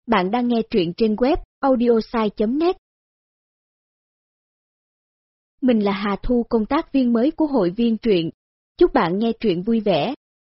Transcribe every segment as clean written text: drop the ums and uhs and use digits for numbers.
Bạn đang nghe truyện trên web audiosai.net. Mình là Hà Thu, công tác viên mới của hội viên truyện. Chúc bạn nghe truyện vui vẻ.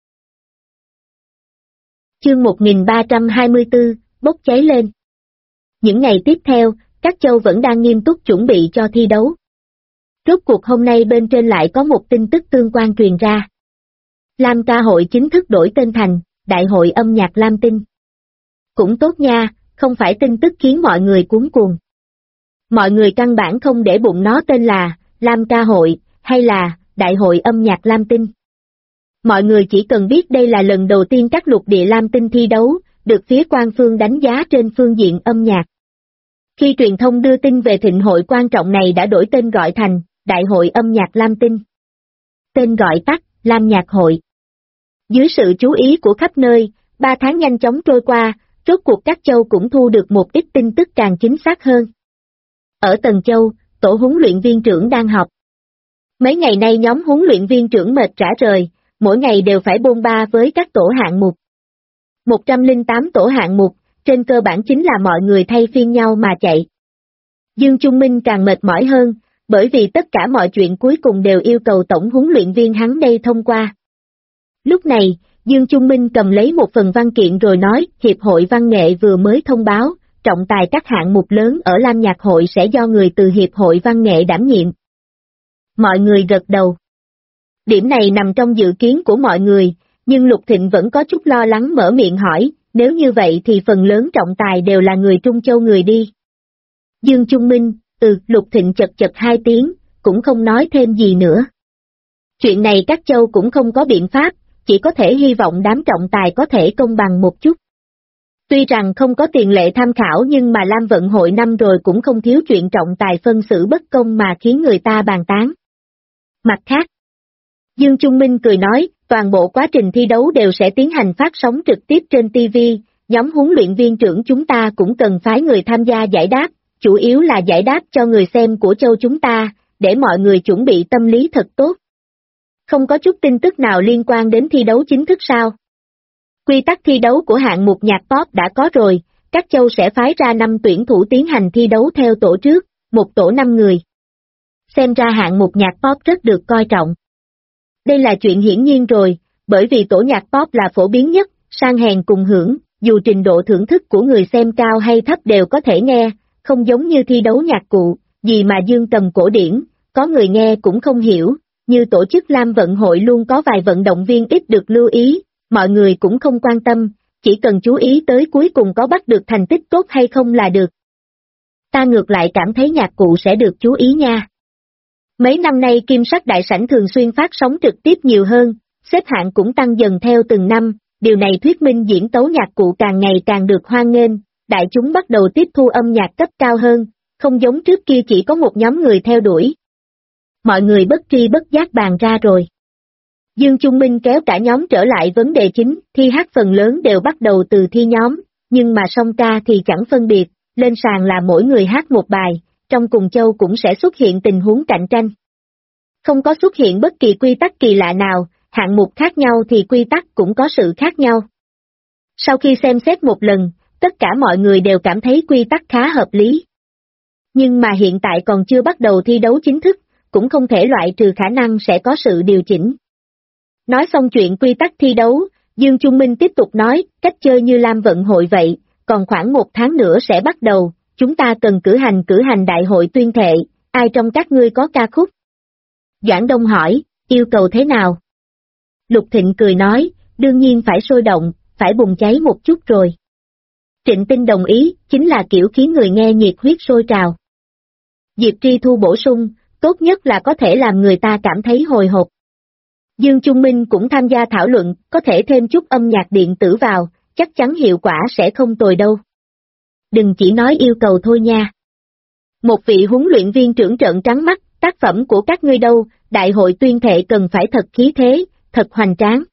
Chương 1324, bốc cháy lên. Những ngày tiếp theo, các châu vẫn đang nghiêm túc chuẩn bị cho thi đấu. Rốt cuộc hôm nay bên trên lại có một tin tức tương quan truyền ra. Lam ca hội chính thức đổi tên thành Đại hội âm nhạc Lam Tinh. Cũng tốt nha, không phải tin tức khiến mọi người cuống cuồng. Mọi người căn bản không để bụng nó tên là Lam ca hội hay là Đại hội âm nhạc Lam Tinh. Mọi người chỉ cần biết đây là lần đầu tiên các lục địa Lam Tinh thi đấu, được phía quan phương đánh giá trên phương diện âm nhạc. Khi truyền thông đưa tin về thịnh hội quan trọng này đã đổi tên gọi thành Đại hội âm nhạc Lam Tinh. Tên gọi tắt, Lam Nhạc Hội. Dưới sự chú ý của khắp nơi, 3 tháng nhanh chóng trôi qua, rốt cuộc các châu cũng thu được một ít tin tức càng chính xác hơn. Ở Tần Châu, tổ huấn luyện viên trưởng đang họp. Mấy ngày nay nhóm huấn luyện viên trưởng mệt rã rời, mỗi ngày đều phải bôn ba với các tổ hạng mục. 108 tổ hạng mục, trên cơ bản chính là mọi người thay phiên nhau mà chạy. Dương Trung Minh càng mệt mỏi hơn, bởi vì tất cả mọi chuyện cuối cùng đều yêu cầu tổng huấn luyện viên hắn đây thông qua. Lúc này, Dương Trung Minh cầm lấy một phần văn kiện rồi nói, Hiệp hội Văn nghệ vừa mới thông báo, trọng tài các hạng mục lớn ở Lam Nhạc Hội sẽ do người từ Hiệp hội Văn nghệ đảm nhiệm. Mọi người gật đầu. Điểm này nằm trong dự kiến của mọi người, nhưng Lục Thịnh vẫn có chút lo lắng mở miệng hỏi, nếu như vậy thì phần lớn trọng tài đều là người Trung Châu người đi. Dương Trung Minh, Lục Thịnh chật chật 2 tiếng, cũng không nói thêm gì nữa. Chuyện này các châu cũng không có biện pháp, chỉ có thể hy vọng đám trọng tài có thể công bằng một chút. Tuy rằng không có tiền lệ tham khảo nhưng mà Lam Vận hội năm rồi cũng không thiếu chuyện trọng tài phân xử bất công mà khiến người ta bàn tán. Mặt khác, Dương Trung Minh cười nói, toàn bộ quá trình thi đấu đều sẽ tiến hành phát sóng trực tiếp trên TV, nhóm huấn luyện viên trưởng chúng ta cũng cần phái người tham gia giải đáp, chủ yếu là giải đáp cho người xem của châu chúng ta, để mọi người chuẩn bị tâm lý thật tốt. Không có chút tin tức nào liên quan đến thi đấu chính thức sao? Quy tắc thi đấu của hạng mục nhạc pop đã có rồi, các châu sẽ phái ra 5 tuyển thủ tiến hành thi đấu theo tổ trước, một tổ 5 người. Xem ra hạng mục nhạc pop rất được coi trọng. Đây là chuyện hiển nhiên rồi, bởi vì tổ nhạc pop là phổ biến nhất, sang hèn cùng hưởng, dù trình độ thưởng thức của người xem cao hay thấp đều có thể nghe, không giống như thi đấu nhạc cụ, gì mà dương cầm cổ điển, có người nghe cũng không hiểu, như tổ chức Lam Vận hội luôn có vài vận động viên ít được lưu ý, mọi người cũng không quan tâm, chỉ cần chú ý tới cuối cùng có bắt được thành tích tốt hay không là được. Ta ngược lại cảm thấy nhạc cụ sẽ được chú ý nha. Mấy năm nay Kim Sắc Đại Sảnh thường xuyên phát sóng trực tiếp nhiều hơn, xếp hạng cũng tăng dần theo từng năm, điều này thuyết minh diễn tấu nhạc cụ càng ngày càng được hoan nghênh, đại chúng bắt đầu tiếp thu âm nhạc cấp cao hơn, không giống trước kia chỉ có một nhóm người theo đuổi. Mọi người bất tri bất giác bàn ra rồi. Dương Trung Minh kéo cả nhóm trở lại vấn đề chính, thi hát phần lớn đều bắt đầu từ thi nhóm, nhưng mà song ca thì chẳng phân biệt, lên sàn là mỗi người hát một bài, trong cùng châu cũng sẽ xuất hiện tình huống cạnh tranh. Không có xuất hiện bất kỳ quy tắc kỳ lạ nào, hạng mục khác nhau thì quy tắc cũng có sự khác nhau. Sau khi xem xét một lần, tất cả mọi người đều cảm thấy quy tắc khá hợp lý. Nhưng mà hiện tại còn chưa bắt đầu thi đấu chính thức, cũng không thể loại trừ khả năng sẽ có sự điều chỉnh. Nói xong chuyện quy tắc thi đấu, Dương Trung Minh tiếp tục nói, cách chơi như Lam Vận hội vậy, còn khoảng 1 tháng nữa sẽ bắt đầu, chúng ta cần cử hành đại hội tuyên thệ, ai trong các ngươi có ca khúc? Doãn Đông hỏi, yêu cầu thế nào? Lục Thịnh cười nói, đương nhiên phải sôi động, phải bùng cháy một chút rồi. Trịnh Tinh đồng ý, chính là kiểu khiến người nghe nhiệt huyết sôi trào. Diệp Tri Thu bổ sung, tốt nhất là có thể làm người ta cảm thấy hồi hộp. Dương Trung Minh cũng tham gia thảo luận, có thể thêm chút âm nhạc điện tử vào, chắc chắn hiệu quả sẽ không tồi đâu. Đừng chỉ nói yêu cầu thôi nha. Một vị huấn luyện viên trưởng trợn trắng mắt, tác phẩm của các ngươi đâu, đại hội tuyên thệ cần phải thật khí thế, thật hoành tráng.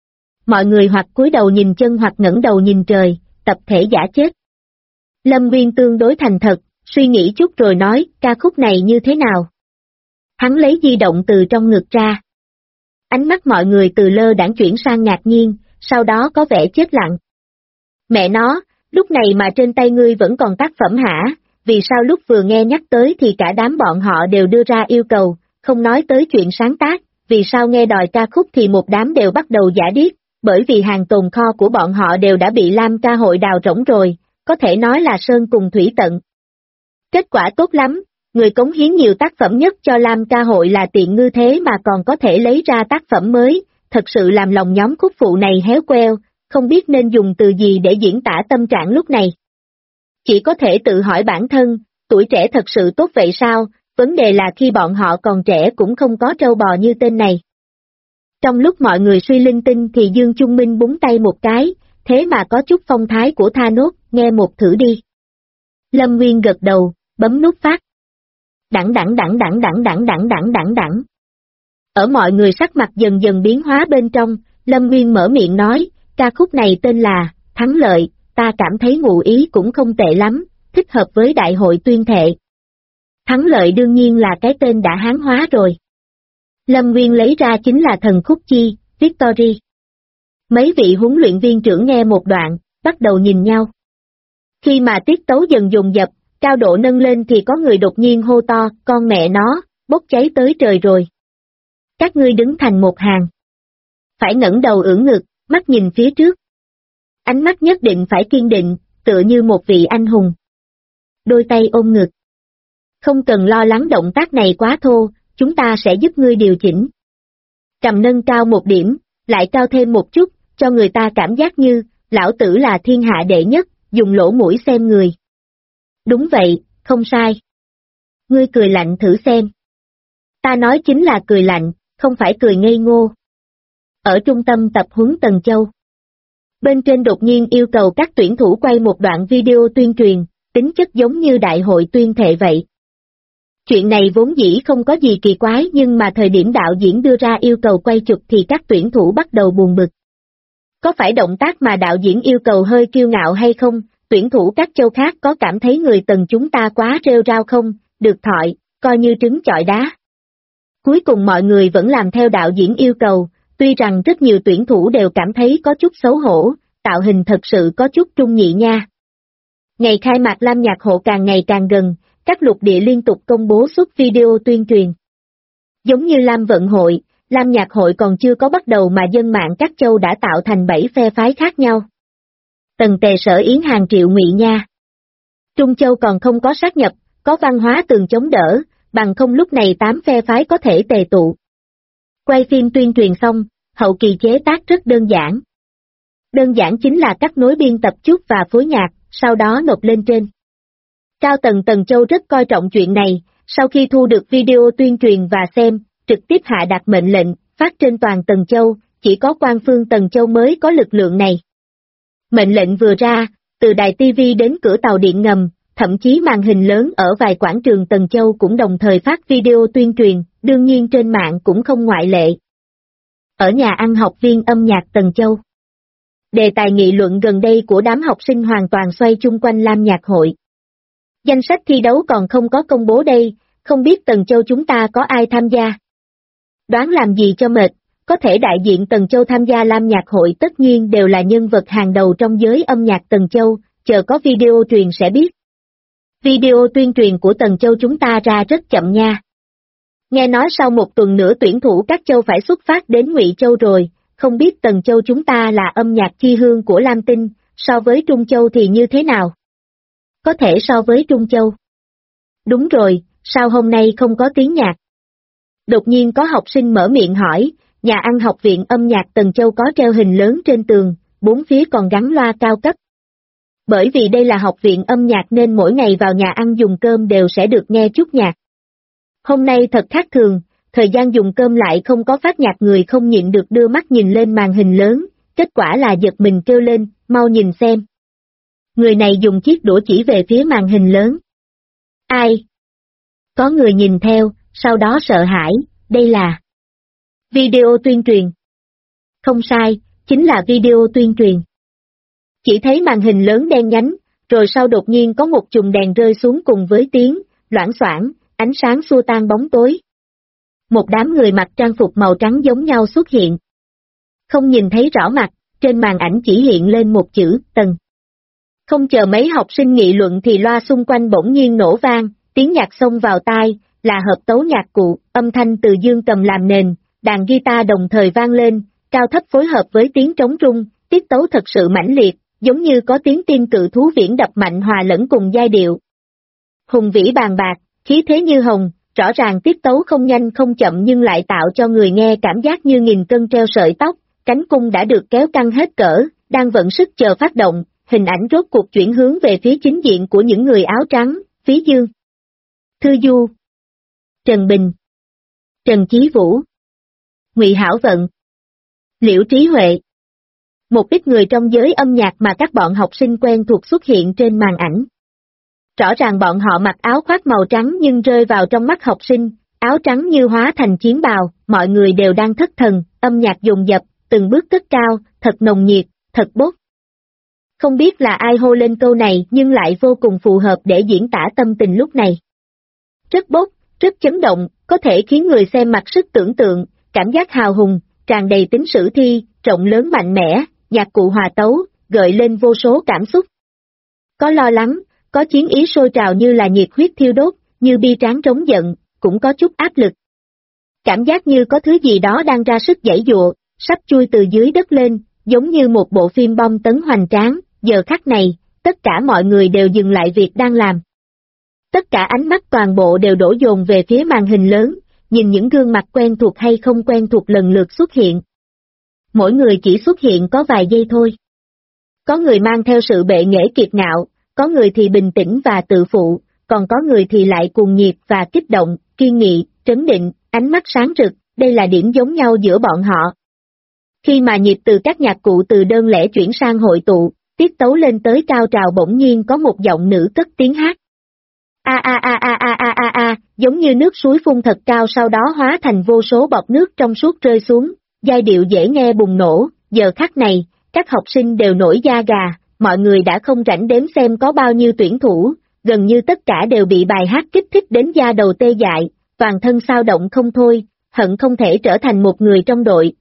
Mọi người hoặc cúi đầu nhìn chân hoặc ngẩng đầu nhìn trời, tập thể giả chết. Lâm Nguyên tương đối thành thật, suy nghĩ chút rồi nói, ca khúc này như thế nào? Hắn lấy di động từ trong ngực ra. Ánh mắt mọi người từ lơ đãng chuyển sang ngạc nhiên, sau đó có vẻ chết lặng. Mẹ nó, Lúc này mà trên tay ngươi vẫn còn tác phẩm hả? Vì sao lúc vừa nghe nhắc tới thì cả đám bọn họ đều đưa ra yêu cầu, không nói tới chuyện sáng tác, vì sao nghe đòi ca khúc thì một đám đều bắt đầu giả điếc, bởi vì hàng tồn kho của bọn họ đều đã bị Lam ca hội đào rỗng rồi, có thể nói là sơn cùng thủy tận. Kết quả tốt lắm, người cống hiến nhiều tác phẩm nhất cho Lam ca hội là Tiện Ngư thế mà còn có thể lấy ra tác phẩm mới, thật sự làm lòng nhóm khúc phụ này héo queo, không biết nên dùng từ gì để diễn tả tâm trạng lúc này. Chỉ có thể tự hỏi bản thân, tuổi trẻ thật sự tốt vậy sao, vấn đề là khi bọn họ còn trẻ cũng không có trâu bò như tên này. Trong lúc mọi người suy linh tinh thì Dương Trung Minh búng tay một cái, thế mà có chút phong thái của Thanos, nghe một thử đi. Lâm Nguyên gật đầu, bấm nút phát. Đẳng. Ở mọi người sắc mặt dần dần biến hóa bên trong, Lâm Nguyên mở miệng nói, ca khúc này tên là Thắng Lợi, ta cảm thấy ngụ ý cũng không tệ lắm, thích hợp với đại hội tuyên thệ. Thắng Lợi đương nhiên là cái tên đã hán hóa rồi. Lâm Nguyên lấy ra chính là thần khúc chi, Victory. Mấy vị huấn luyện viên trưởng nghe một đoạn, bắt đầu nhìn nhau. Khi mà tiết tấu dần dồn dập, cao độ nâng lên thì có người đột nhiên hô to, con mẹ nó, bốc cháy tới trời rồi. Các ngươi đứng thành một hàng. Phải ngẩng đầu ưỡn ngực, mắt nhìn phía trước. Ánh mắt nhất định phải kiên định, tựa như một vị anh hùng. Đôi tay ôm ngực. Không cần lo lắng động tác này quá thô, chúng ta sẽ giúp ngươi điều chỉnh. Cầm nâng cao một điểm, lại cao thêm một chút, cho người ta cảm giác như, lão tử là thiên hạ đệ nhất, dùng lỗ mũi xem người. Đúng vậy, không sai. Ngươi cười lạnh thử xem. Ta nói chính là cười lạnh, không phải cười ngây ngô. Ở trung tâm tập huấn Tần Châu. Bên trên đột nhiên yêu cầu các tuyển thủ quay một đoạn video tuyên truyền, tính chất giống như đại hội tuyên thệ vậy. Chuyện này vốn dĩ không có gì kỳ quái nhưng mà thời điểm đạo diễn đưa ra yêu cầu quay chụp thì các tuyển thủ bắt đầu buồn bực. Có phải động tác mà đạo diễn yêu cầu hơi kiêu ngạo hay không? Tuyển thủ các châu khác có cảm thấy người Tần chúng ta quá rêu rao không? Được thoại, coi như trứng chọi đá. Cuối cùng mọi người vẫn làm theo đạo diễn yêu cầu, tuy rằng rất nhiều tuyển thủ đều cảm thấy có chút xấu hổ, tạo hình thật sự có chút trung nhị nha. Ngày khai mạc Lam Nhạc Hội càng ngày càng gần, các lục địa liên tục công bố xuất video tuyên truyền. Giống như Lam Vận Hội, Lam Nhạc Hội còn chưa có bắt đầu mà dân mạng các châu đã tạo thành 7 phe phái khác nhau. Tần Tề Sở Yến hàng triệu ngụy nha. Trung Châu còn không có sát nhập, có văn hóa tường chống đỡ, bằng không lúc này 8 phe phái có thể tề tụ. Quay phim tuyên truyền xong, hậu kỳ chế tác rất đơn giản. Đơn giản chính là cắt nối biên tập chút và phối nhạc, sau đó nộp lên trên. Cao tầng Tần Châu rất coi trọng chuyện này, sau khi thu được video tuyên truyền và xem, trực tiếp hạ đạt mệnh lệnh, phát trên toàn Tần Châu, chỉ có quan phương Tần Châu mới có lực lượng này. Mệnh lệnh vừa ra, từ đài TV đến cửa tàu điện ngầm, thậm chí màn hình lớn ở vài quảng trường Tần Châu cũng đồng thời phát video tuyên truyền, đương nhiên trên mạng cũng không ngoại lệ. Ở nhà ăn học viên âm nhạc Tần Châu. Đề tài nghị luận gần đây của đám học sinh hoàn toàn xoay chung quanh Lam Nhạc Hội. Danh sách thi đấu còn không có công bố đây, không biết Tần Châu chúng ta có ai tham gia. Đoán làm gì cho mệt, có thể đại diện Tần Châu tham gia Lam Nhạc Hội tất nhiên đều là nhân vật hàng đầu trong giới âm nhạc Tần Châu, chờ có video truyền sẽ biết. Video tuyên truyền của Tần Châu chúng ta ra rất chậm nha. Nghe nói sau một tuần nữa tuyển thủ các châu phải xuất phát đến Ngụy Châu rồi, không biết Tần Châu chúng ta là âm nhạc chi hương của Lam Tinh, so với Trung Châu thì như thế nào? Có thể so với Trung Châu. Đúng rồi, sao hôm nay không có tiếng nhạc? Đột nhiên có học sinh mở miệng hỏi, nhà ăn học viện âm nhạc Tần Châu có treo hình lớn trên tường, bốn phía còn gắn loa cao cấp. Bởi vì đây là học viện âm nhạc nên mỗi ngày vào nhà ăn dùng cơm đều sẽ được nghe chút nhạc. Hôm nay thật khác thường, thời gian dùng cơm lại không có phát nhạc, người không nhịn được đưa mắt nhìn lên màn hình lớn, kết quả là giật mình kêu lên, mau nhìn xem. Người này dùng chiếc đũa chỉ về phía màn hình lớn. Ai? Có người nhìn theo, sau đó sợ hãi, đây là video tuyên truyền. Không sai, chính là video tuyên truyền. Chỉ thấy màn hình lớn đen nhánh, rồi sau đột nhiên có một chùm đèn rơi xuống cùng với tiếng, loảng xoảng, ánh sáng xua tan bóng tối. Một đám người mặc trang phục màu trắng giống nhau xuất hiện. Không nhìn thấy rõ mặt, trên màn ảnh chỉ hiện lên một chữ, Tần. Không chờ mấy học sinh nghị luận thì loa xung quanh bỗng nhiên nổ vang, tiếng nhạc xông vào tai, là hợp tấu nhạc cụ, âm thanh từ dương cầm làm nền, đàn guitar đồng thời vang lên, cao thấp phối hợp với tiếng trống rung, tiết tấu thật sự mãnh liệt, giống như có tiếng tim cự thú viễn đập mạnh hòa lẫn cùng giai điệu. Hùng vĩ bàn bạc, khí thế như hồng, rõ ràng tiết tấu không nhanh không chậm nhưng lại tạo cho người nghe cảm giác như nghìn cân treo sợi tóc, cánh cung đã được kéo căng hết cỡ, đang vận sức chờ phát động, hình ảnh rốt cuộc chuyển hướng về phía chính diện của những người áo trắng, Phí Dương, Thư Du, Trần Bình, Trần Chí Vũ, Ngụy Hảo Vận, Liễu Trí Huệ. Một ít người trong giới âm nhạc mà các bọn học sinh quen thuộc xuất hiện trên màn ảnh. Rõ ràng bọn họ mặc áo khoác màu trắng nhưng rơi vào trong mắt học sinh, áo trắng như hóa thành chiến bào, mọi người đều đang thất thần, âm nhạc dồn dập, từng bước cất cao, thật nồng nhiệt, thật bốc. Không biết là ai hô lên câu này nhưng lại vô cùng phù hợp để diễn tả tâm tình lúc này. Rất bốc, rất chấn động, có thể khiến người xem mặc sức tưởng tượng, cảm giác hào hùng, tràn đầy tính sử thi, rộng lớn mạnh mẽ, nhạc cụ hòa tấu, gợi lên vô số cảm xúc. Có lo lắng, có chiến ý sôi trào như là nhiệt huyết thiêu đốt, như bi tráng trống giận, cũng có chút áp lực. Cảm giác như có thứ gì đó đang ra sức giãy giụa, sắp chui từ dưới đất lên, giống như một bộ phim bom tấn hoành tráng, giờ khắc này, tất cả mọi người đều dừng lại việc đang làm. Tất cả ánh mắt toàn bộ đều đổ dồn về phía màn hình lớn, nhìn những gương mặt quen thuộc hay không quen thuộc lần lượt xuất hiện. Mỗi người chỉ xuất hiện có vài giây thôi. Có người mang theo sự bệ nghệ kiệt ngạo, có người thì bình tĩnh và tự phụ, còn có người thì lại cuồng nhiệt và kích động, kiên nghị, trấn định, ánh mắt sáng rực, đây là điểm giống nhau giữa bọn họ. Khi mà nhịp từ các nhạc cụ từ đơn lẻ chuyển sang hội tụ, tiết tấu lên tới cao trào bỗng nhiên có một giọng nữ cất tiếng hát. A a a a a a a a, giống như nước suối phun thật cao sau đó hóa thành vô số bọt nước trong suốt rơi xuống, giai điệu dễ nghe bùng nổ, giờ khắc này, các học sinh đều nổi da gà, mọi người đã không rảnh đếm xem có bao nhiêu tuyển thủ, gần như tất cả đều bị bài hát kích thích đến da đầu tê dại, toàn thân xao động không thôi, hận không thể trở thành một người trong đội,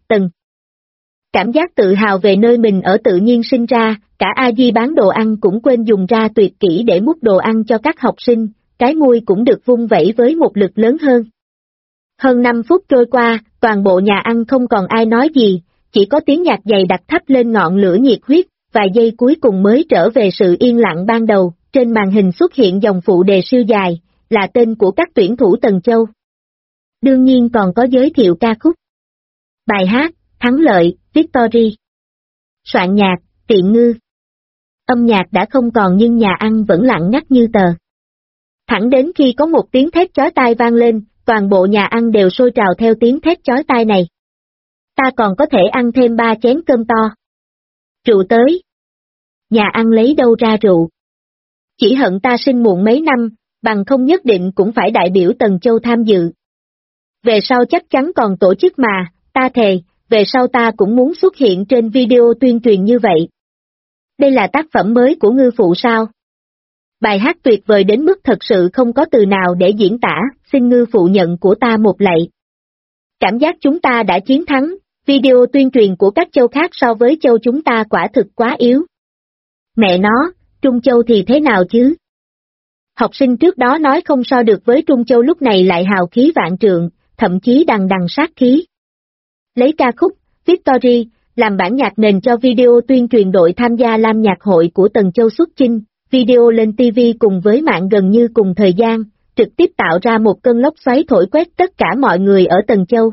Cảm giác tự hào về nơi mình ở tự nhiên sinh ra, cả A Di bán đồ ăn cũng quên dùng ra tuyệt kỹ để múc đồ ăn cho các học sinh, cái mui cũng được vung vẩy với một lực lớn hơn. Hơn 5 phút trôi qua, toàn bộ nhà ăn không còn ai nói gì, chỉ có tiếng nhạc dày đặc thắp lên ngọn lửa nhiệt huyết, vài giây cuối cùng mới trở về sự yên lặng ban đầu, trên màn hình xuất hiện dòng phụ đề siêu dài, là tên của các tuyển thủ Tần Châu. Đương nhiên còn có giới thiệu ca khúc. Bài hát, Thắng Lợi, Victory. Soạn nhạc, Tiện Ngư. Âm nhạc đã không còn nhưng nhà ăn vẫn lặng ngắt như tờ. Thẳng đến khi có một tiếng thét chói tai vang lên, toàn bộ nhà ăn đều sôi trào theo tiếng thét chói tai này. Ta còn có thể ăn thêm 3 chén cơm to. Rượu tới. Nhà ăn lấy đâu ra rượu? Chỉ hận ta sinh muộn mấy năm, bằng không nhất định cũng phải đại biểu Tần Châu tham dự. Về sau chắc chắn còn tổ chức mà, ta thề, về sau ta cũng muốn xuất hiện trên video tuyên truyền như vậy. Đây là tác phẩm mới của Ngư Phụ sao? Bài hát tuyệt vời đến mức thật sự không có từ nào để diễn tả, xin Ngư Phụ nhận của ta một lạy. Cảm giác chúng ta đã chiến thắng, video tuyên truyền của các châu khác so với châu chúng ta quả thực quá yếu. Mẹ nó, Trung Châu thì thế nào chứ? Học sinh trước đó nói không so được với Trung Châu lúc này lại hào khí vạn trượng, thậm chí đằng đằng sát khí. Lấy ca khúc, Victory, làm bản nhạc nền cho video tuyên truyền đội tham gia Lam Nhạc Hội của Tần Châu xuất chinh, video lên TV cùng với mạng gần như cùng thời gian, trực tiếp tạo ra một cơn lốc xoáy thổi quét tất cả mọi người ở Tần Châu.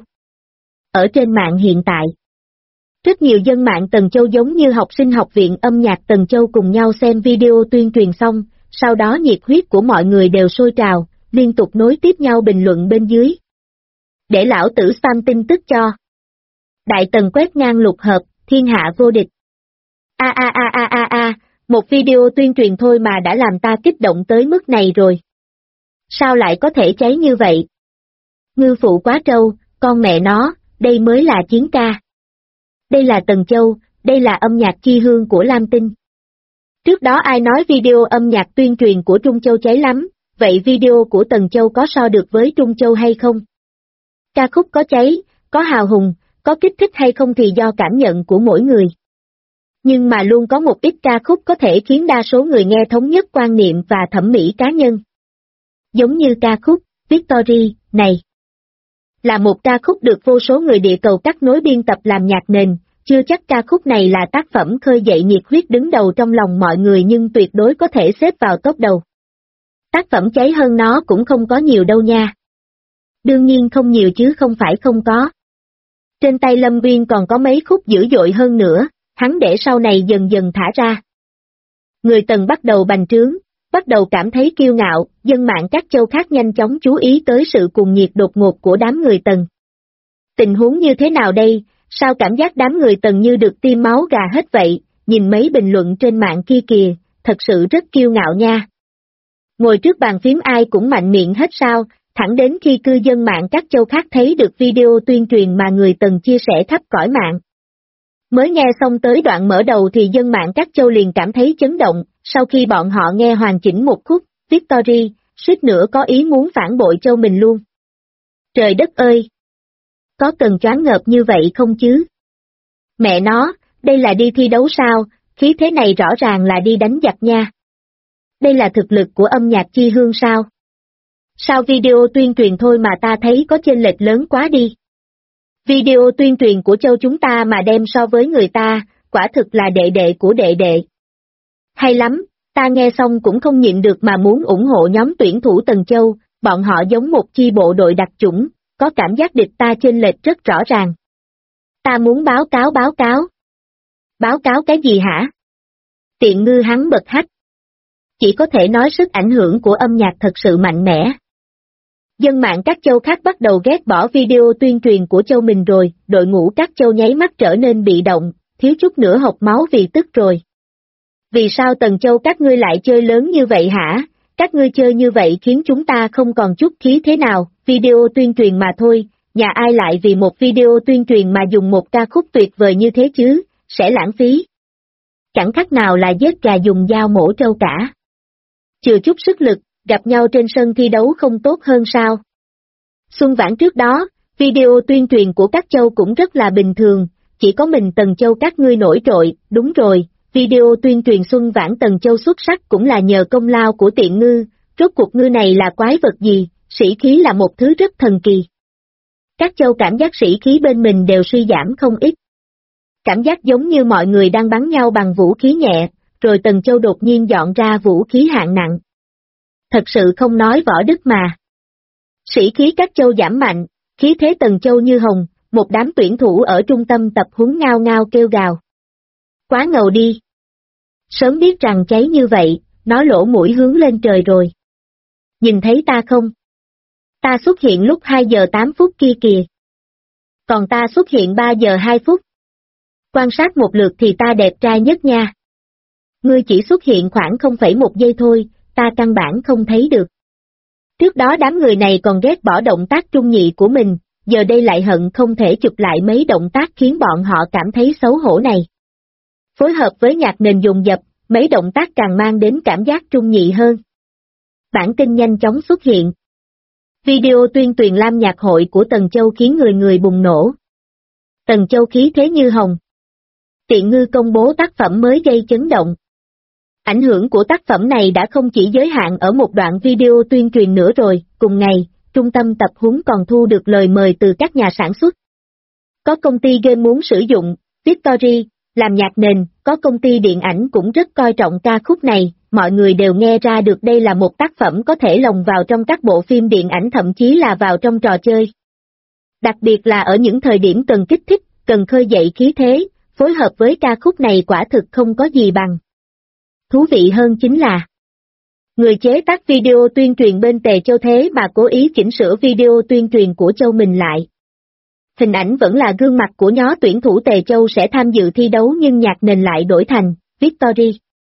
Ở trên mạng hiện tại, rất nhiều dân mạng Tần Châu giống như học sinh học viện âm nhạc Tần Châu cùng nhau xem video tuyên truyền xong, sau đó nhiệt huyết của mọi người đều sôi trào, liên tục nối tiếp nhau bình luận bên dưới. Để lão tử spam tin tức cho. Đại Tần quét ngang lục hợp, thiên hạ vô địch. Một video tuyên truyền thôi mà đã làm ta kích động tới mức này rồi. Sao lại có thể cháy như vậy? Ngư Phụ quá trâu, con mẹ nó, đây mới là chiến ca. Đây là Tần Châu, đây là âm nhạc chi hương của Lam Tinh. Trước đó ai nói video âm nhạc tuyên truyền của Trung Châu cháy lắm, vậy video của Tần Châu có so được với Trung Châu hay không? Ca khúc có cháy, có hào hùng, có kích thích hay không thì do cảm nhận của mỗi người. Nhưng mà luôn có một ít ca khúc có thể khiến đa số người nghe thống nhất quan niệm và thẩm mỹ cá nhân. Giống như ca khúc Victory này. Là một ca khúc được vô số người địa cầu cắt nối biên tập làm nhạc nền, chưa chắc ca khúc này là tác phẩm khơi dậy nhiệt huyết đứng đầu trong lòng mọi người nhưng tuyệt đối có thể xếp vào top đầu. Tác phẩm cháy hơn nó cũng không có nhiều đâu nha. Đương nhiên không nhiều chứ không phải không có. Trên tay Lâm Uyên còn có mấy khúc dữ dội hơn nữa, hắn để sau này dần dần thả ra. Người Tần bắt đầu bành trướng, bắt đầu cảm thấy kiêu ngạo, dân mạng các châu khác nhanh chóng chú ý tới sự cuồng nhiệt đột ngột của đám người Tần. Tình huống như thế nào đây, sao cảm giác đám người Tần như được tiêm máu gà hết vậy, nhìn mấy bình luận trên mạng kia kìa, thật sự rất kiêu ngạo nha. Ngồi trước bàn phím ai cũng mạnh miệng hết sao, thẳng đến khi cư dân mạng các châu khác thấy được video tuyên truyền mà người Tần chia sẻ khắp cõi mạng. Mới nghe xong tới đoạn mở đầu thì dân mạng các châu liền cảm thấy chấn động, sau khi bọn họ nghe hoàn chỉnh một khúc, Victory, suýt nữa có ý muốn phản bội châu mình luôn. Trời đất ơi! Có cần choáng ngợp như vậy không chứ? Mẹ nó, đây là đi thi đấu sao, khí thế này rõ ràng là đi đánh giặc nha. Đây là thực lực của âm nhạc chi hương sao? Sao video tuyên truyền thôi mà ta thấy có chênh lệch lớn quá đi. Video tuyên truyền của châu chúng ta mà đem so với người ta, quả thực là đệ đệ của đệ đệ. Hay lắm, ta nghe xong cũng không nhịn được mà muốn ủng hộ nhóm tuyển thủ Tần Châu, bọn họ giống một chi bộ đội đặc chủng, có cảm giác địch ta chênh lệch rất rõ ràng. Ta muốn báo cáo. Báo cáo cái gì hả? Tiện ngư hắn bật hách. Chỉ có thể nói sức ảnh hưởng của âm nhạc thật sự mạnh mẽ. Dân mạng các châu khác bắt đầu ghét bỏ video tuyên truyền của châu mình rồi, đội ngũ các châu nháy mắt trở nên bị động, thiếu chút nữa hộc máu vì tức rồi. Vì sao Tần Châu các ngươi lại chơi lớn như vậy hả? Các ngươi chơi như vậy khiến chúng ta không còn chút khí thế nào, video tuyên truyền mà thôi, nhà ai lại vì một video tuyên truyền mà dùng một ca khúc tuyệt vời như thế chứ, sẽ lãng phí. Chẳng khác nào là giết gà dùng dao mổ trâu cả. Chừa chút sức lực, gặp nhau trên sân thi đấu không tốt hơn sao? Xuân Vãn trước đó, video tuyên truyền của các châu cũng rất là bình thường, chỉ có mình Tần Châu các ngươi nổi trội, đúng rồi, video tuyên truyền Xuân Vãn Tần Châu xuất sắc cũng là nhờ công lao của Tiện Ngư, rốt cuộc ngư này là quái vật gì, sĩ khí là một thứ rất thần kỳ. Các châu cảm giác sĩ khí bên mình đều suy giảm không ít. Cảm giác giống như mọi người đang bắn nhau bằng vũ khí nhẹ, rồi Tần Châu đột nhiên dọn ra vũ khí hạng nặng. Thật sự không nói võ đức mà. Sĩ khí các châu giảm mạnh, khí thế Tần Châu như hồng, một đám tuyển thủ ở trung tâm tập huấn ngao ngao kêu gào. Quá ngầu đi. Sớm biết rằng cháy như vậy, nó lỗ mũi hướng lên trời rồi. Nhìn thấy ta không? Ta xuất hiện lúc 2 giờ 8 phút kia kìa. Còn ta xuất hiện 3 giờ 2 phút. Quan sát một lượt thì ta đẹp trai nhất nha. Ngươi chỉ xuất hiện khoảng 0,1 giây thôi, ta căn bản không thấy được. Trước đó đám người này còn ghét bỏ động tác trung nhị của mình, giờ đây lại hận không thể chụp lại mấy động tác khiến bọn họ cảm thấy xấu hổ này. Phối hợp với nhạc nền dồn dập, mấy động tác càng mang đến cảm giác trung nhị hơn. Bản tin nhanh chóng xuất hiện. Video tuyên truyền Lam Nhạc Hội của Tần Châu khiến người người bùng nổ. Tần Châu khí thế như hồng. Tiện Ngư công bố tác phẩm mới gây chấn động. Ảnh hưởng của tác phẩm này đã không chỉ giới hạn ở một đoạn video tuyên truyền nữa rồi, cùng ngày, trung tâm tập huấn còn thu được lời mời từ các nhà sản xuất. Có công ty game muốn sử dụng Victory làm nhạc nền, có công ty điện ảnh cũng rất coi trọng ca khúc này, mọi người đều nghe ra được đây là một tác phẩm có thể lồng vào trong các bộ phim điện ảnh thậm chí là vào trong trò chơi. Đặc biệt là ở những thời điểm cần kích thích, cần khơi dậy khí thế, phối hợp với ca khúc này quả thực không có gì bằng. Thú vị hơn chính là người chế tác video tuyên truyền bên Tề Châu thế mà cố ý chỉnh sửa video tuyên truyền của châu mình lại. Hình ảnh vẫn là gương mặt của nhóm tuyển thủ Tề Châu sẽ tham dự thi đấu nhưng nhạc nền lại đổi thành Victory.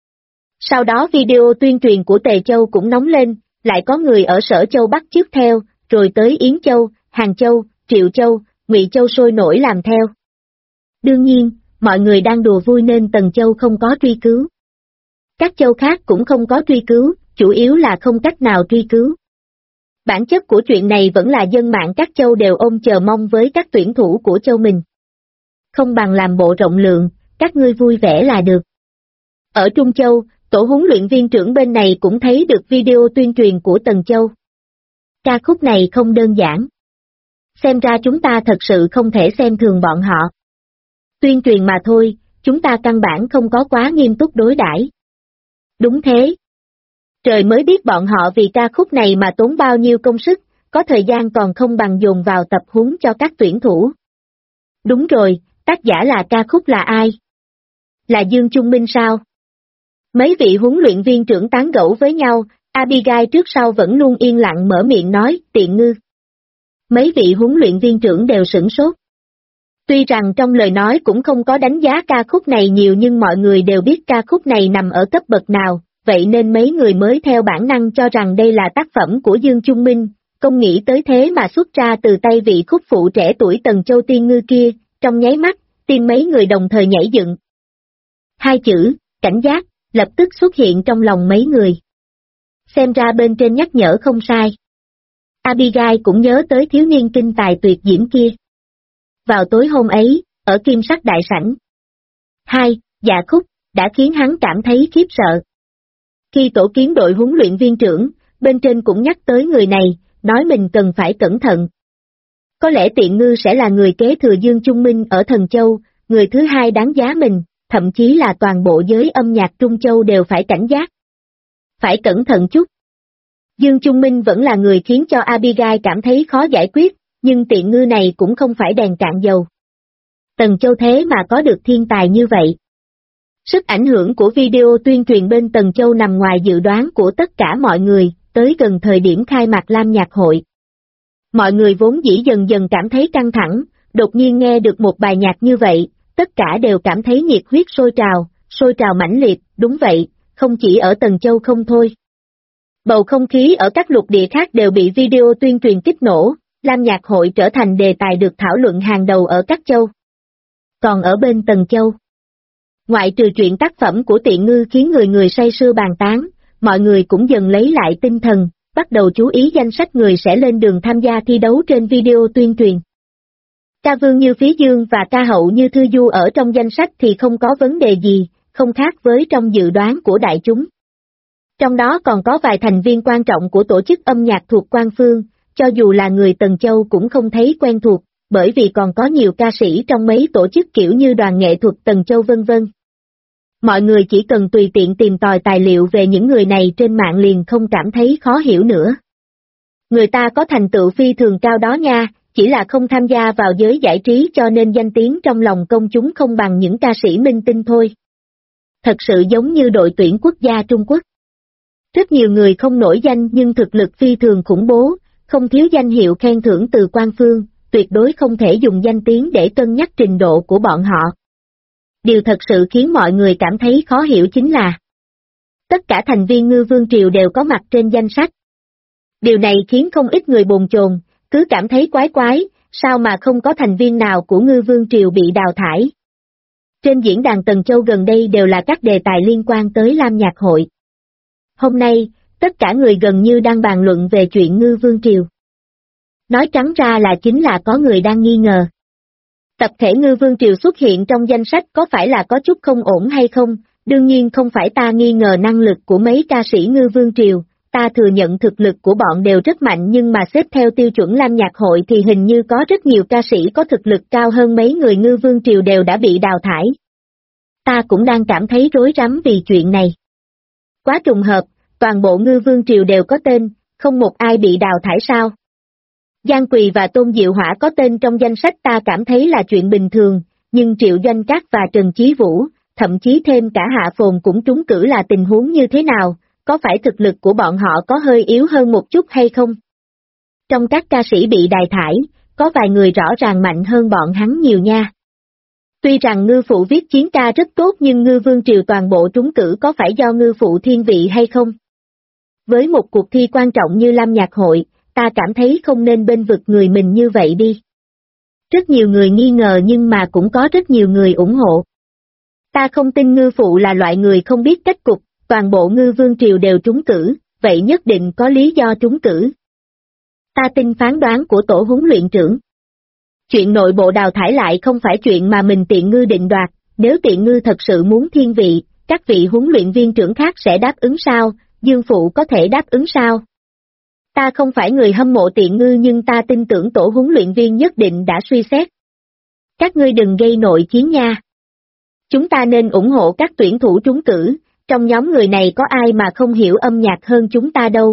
Sau đó video tuyên truyền của Tề Châu cũng nóng lên, lại có người ở Sở Châu bắt chước theo, rồi tới Yến Châu, Hàng Châu, Triệu Châu, Ngụy Châu sôi nổi làm theo. Đương nhiên, mọi người đang đùa vui nên Tần Châu không có truy cứu. Các châu khác cũng không có truy cứu, chủ yếu là không cách nào truy cứu. Bản chất của chuyện này vẫn là dân mạng các châu đều ôm chờ mong với các tuyển thủ của châu mình. Không bằng làm bộ rộng lượng, các ngươi vui vẻ là được. Ở Trung Châu, tổ huấn luyện viên trưởng bên này cũng thấy được video tuyên truyền của Tần Châu. Ca khúc này không đơn giản. Xem ra chúng ta thật sự không thể xem thường bọn họ. Tuyên truyền mà thôi, chúng ta căn bản không có quá nghiêm túc đối đãi. Đúng thế. Trời mới biết bọn họ vì ca khúc này mà tốn bao nhiêu công sức, có thời gian còn không bằng dồn vào tập huấn cho các tuyển thủ. Đúng rồi, tác giả là ca khúc là ai? Là Dương Trung Minh sao? Mấy vị huấn luyện viên trưởng tán gẫu với nhau, Abigail trước sau vẫn luôn yên lặng mở miệng nói, tiện ngư. Mấy vị huấn luyện viên trưởng đều sửng sốt. Tuy rằng trong lời nói cũng không có đánh giá ca khúc này nhiều nhưng mọi người đều biết ca khúc này nằm ở cấp bậc nào, vậy nên mấy người mới theo bản năng cho rằng đây là tác phẩm của Dương Trung Minh, không nghĩ tới thế mà xuất ra từ tay vị khúc phụ trẻ tuổi Tần Châu Tiên Ngư kia, trong nháy mắt, tim mấy người đồng thời nhảy dựng. Hai chữ, cảnh giác, lập tức xuất hiện trong lòng mấy người. Xem ra bên trên nhắc nhở không sai. Abigail cũng nhớ tới thiếu niên kinh tài tuyệt diễm kia. Vào tối hôm ấy, ở Kim Sắc Đại Sảnh. Dạ khúc, đã khiến hắn cảm thấy khiếp sợ. Khi tổ kiến đội huấn luyện viên trưởng, bên trên cũng nhắc tới người này, nói mình cần phải cẩn thận. Có lẽ tiện ngư sẽ là người kế thừa Dương Trung Minh ở Thần Châu, người thứ hai đáng giá mình, thậm chí là toàn bộ giới âm nhạc Trung Châu đều phải cảnh giác. Phải cẩn thận chút. Dương Trung Minh vẫn là người khiến cho Abigail cảm thấy khó giải quyết, nhưng tiện ngư này cũng không phải đèn cạn dầu. Tần Châu thế mà có được thiên tài như vậy. Sức ảnh hưởng của video tuyên truyền bên Tần Châu nằm ngoài dự đoán của tất cả mọi người, tới gần thời điểm khai mạc Lam Nhạc Hội. Mọi người vốn dĩ dần dần cảm thấy căng thẳng, đột nhiên nghe được một bài nhạc như vậy, tất cả đều cảm thấy nhiệt huyết sôi trào mãnh liệt, đúng vậy, không chỉ ở Tần Châu không thôi. Bầu không khí ở các lục địa khác đều bị video tuyên truyền kích nổ, Lam Nhạc Hội trở thành đề tài được thảo luận hàng đầu ở các châu. Còn ở bên Tần Châu, ngoại trừ chuyện tác phẩm của tiện ngư khiến người người say sưa bàn tán, mọi người cũng dần lấy lại tinh thần, bắt đầu chú ý danh sách người sẽ lên đường tham gia thi đấu trên video tuyên truyền. Ca vương như Phí Dương và ca hậu như Thư Du ở trong danh sách thì không có vấn đề gì, không khác với trong dự đoán của đại chúng. Trong đó còn có vài thành viên quan trọng của tổ chức âm nhạc thuộc Quan Phương, cho dù là người Tần Châu cũng không thấy quen thuộc, bởi vì còn có nhiều ca sĩ trong mấy tổ chức kiểu như đoàn nghệ thuật Tần Châu vân vân. Mọi người chỉ cần tùy tiện tìm tòi tài liệu về những người này trên mạng liền không cảm thấy khó hiểu nữa. Người ta có thành tựu phi thường cao đó nha, chỉ là không tham gia vào giới giải trí cho nên danh tiếng trong lòng công chúng không bằng những ca sĩ minh tinh thôi. Thật sự giống như đội tuyển quốc gia Trung Quốc. Rất nhiều người không nổi danh nhưng thực lực phi thường khủng bố, không thiếu danh hiệu khen thưởng từ Quan Phương, tuyệt đối không thể dùng danh tiếng để cân nhắc trình độ của bọn họ. Điều thật sự khiến mọi người cảm thấy khó hiểu chính là tất cả thành viên Ngư Vương Triều đều có mặt trên danh sách. Điều này khiến không ít người bồn chồn, cứ cảm thấy quái quái, sao mà không có thành viên nào của Ngư Vương Triều bị đào thải. Trên diễn đàn Tần Châu gần đây đều là các đề tài liên quan tới Lam Nhạc Hội. Hôm nay, tất cả người gần như đang bàn luận về chuyện Ngư Vương Triều. Nói trắng ra là chính là có người đang nghi ngờ. Tập thể Ngư Vương Triều xuất hiện trong danh sách có phải là có chút không ổn hay không? Đương nhiên không phải ta nghi ngờ năng lực của mấy ca sĩ Ngư Vương Triều, ta thừa nhận thực lực của bọn đều rất mạnh nhưng mà xếp theo tiêu chuẩn Lam Nhạc Hội thì hình như có rất nhiều ca sĩ có thực lực cao hơn mấy người Ngư Vương Triều đều đã bị đào thải. Ta cũng đang cảm thấy rối rắm vì chuyện này. Quá trùng hợp, toàn bộ Ngư Vương Triều đều có tên, không một ai bị đào thải sao? Giang Quỳ và Tôn Diệu Hỏa có tên trong danh sách ta cảm thấy là chuyện bình thường, nhưng Triệu Doanh Cát và Trần Chí Vũ, thậm chí thêm cả Hạ Phồn cũng trúng cử là tình huống như thế nào, có phải thực lực của bọn họ có hơi yếu hơn một chút hay không? Trong các ca sĩ bị đào thải, có vài người rõ ràng mạnh hơn bọn hắn nhiều nha. Tuy rằng Ngư Phụ viết chiến ca rất tốt nhưng Ngư Vương Triều toàn bộ trúng cử có phải do Ngư Phụ thiên vị hay không? Với một cuộc thi quan trọng như Lam Nhạc Hội, ta cảm thấy không nên bênh vực người mình như vậy đi. Rất nhiều người nghi ngờ nhưng mà cũng có rất nhiều người ủng hộ. Ta không tin Ngư Phụ là loại người không biết cách cục, toàn bộ Ngư Vương Triều đều trúng cử, vậy nhất định có lý do trúng cử. Ta tin phán đoán của tổ huấn luyện trưởng. Chuyện nội bộ đào thải lại không phải chuyện mà mình tiện ngư định đoạt, Nếu Tiện Ngư thật sự muốn thiên vị, các vị huấn luyện viên trưởng khác sẽ đáp ứng sao, Dương Phụ có thể đáp ứng sao? Ta không phải người hâm mộ Tiện Ngư nhưng ta tin tưởng tổ huấn luyện viên nhất định đã suy xét. Các ngươi đừng gây nội chiến nha. Chúng ta nên ủng hộ các tuyển thủ trúng cử, trong nhóm người này có ai mà không hiểu âm nhạc hơn chúng ta đâu.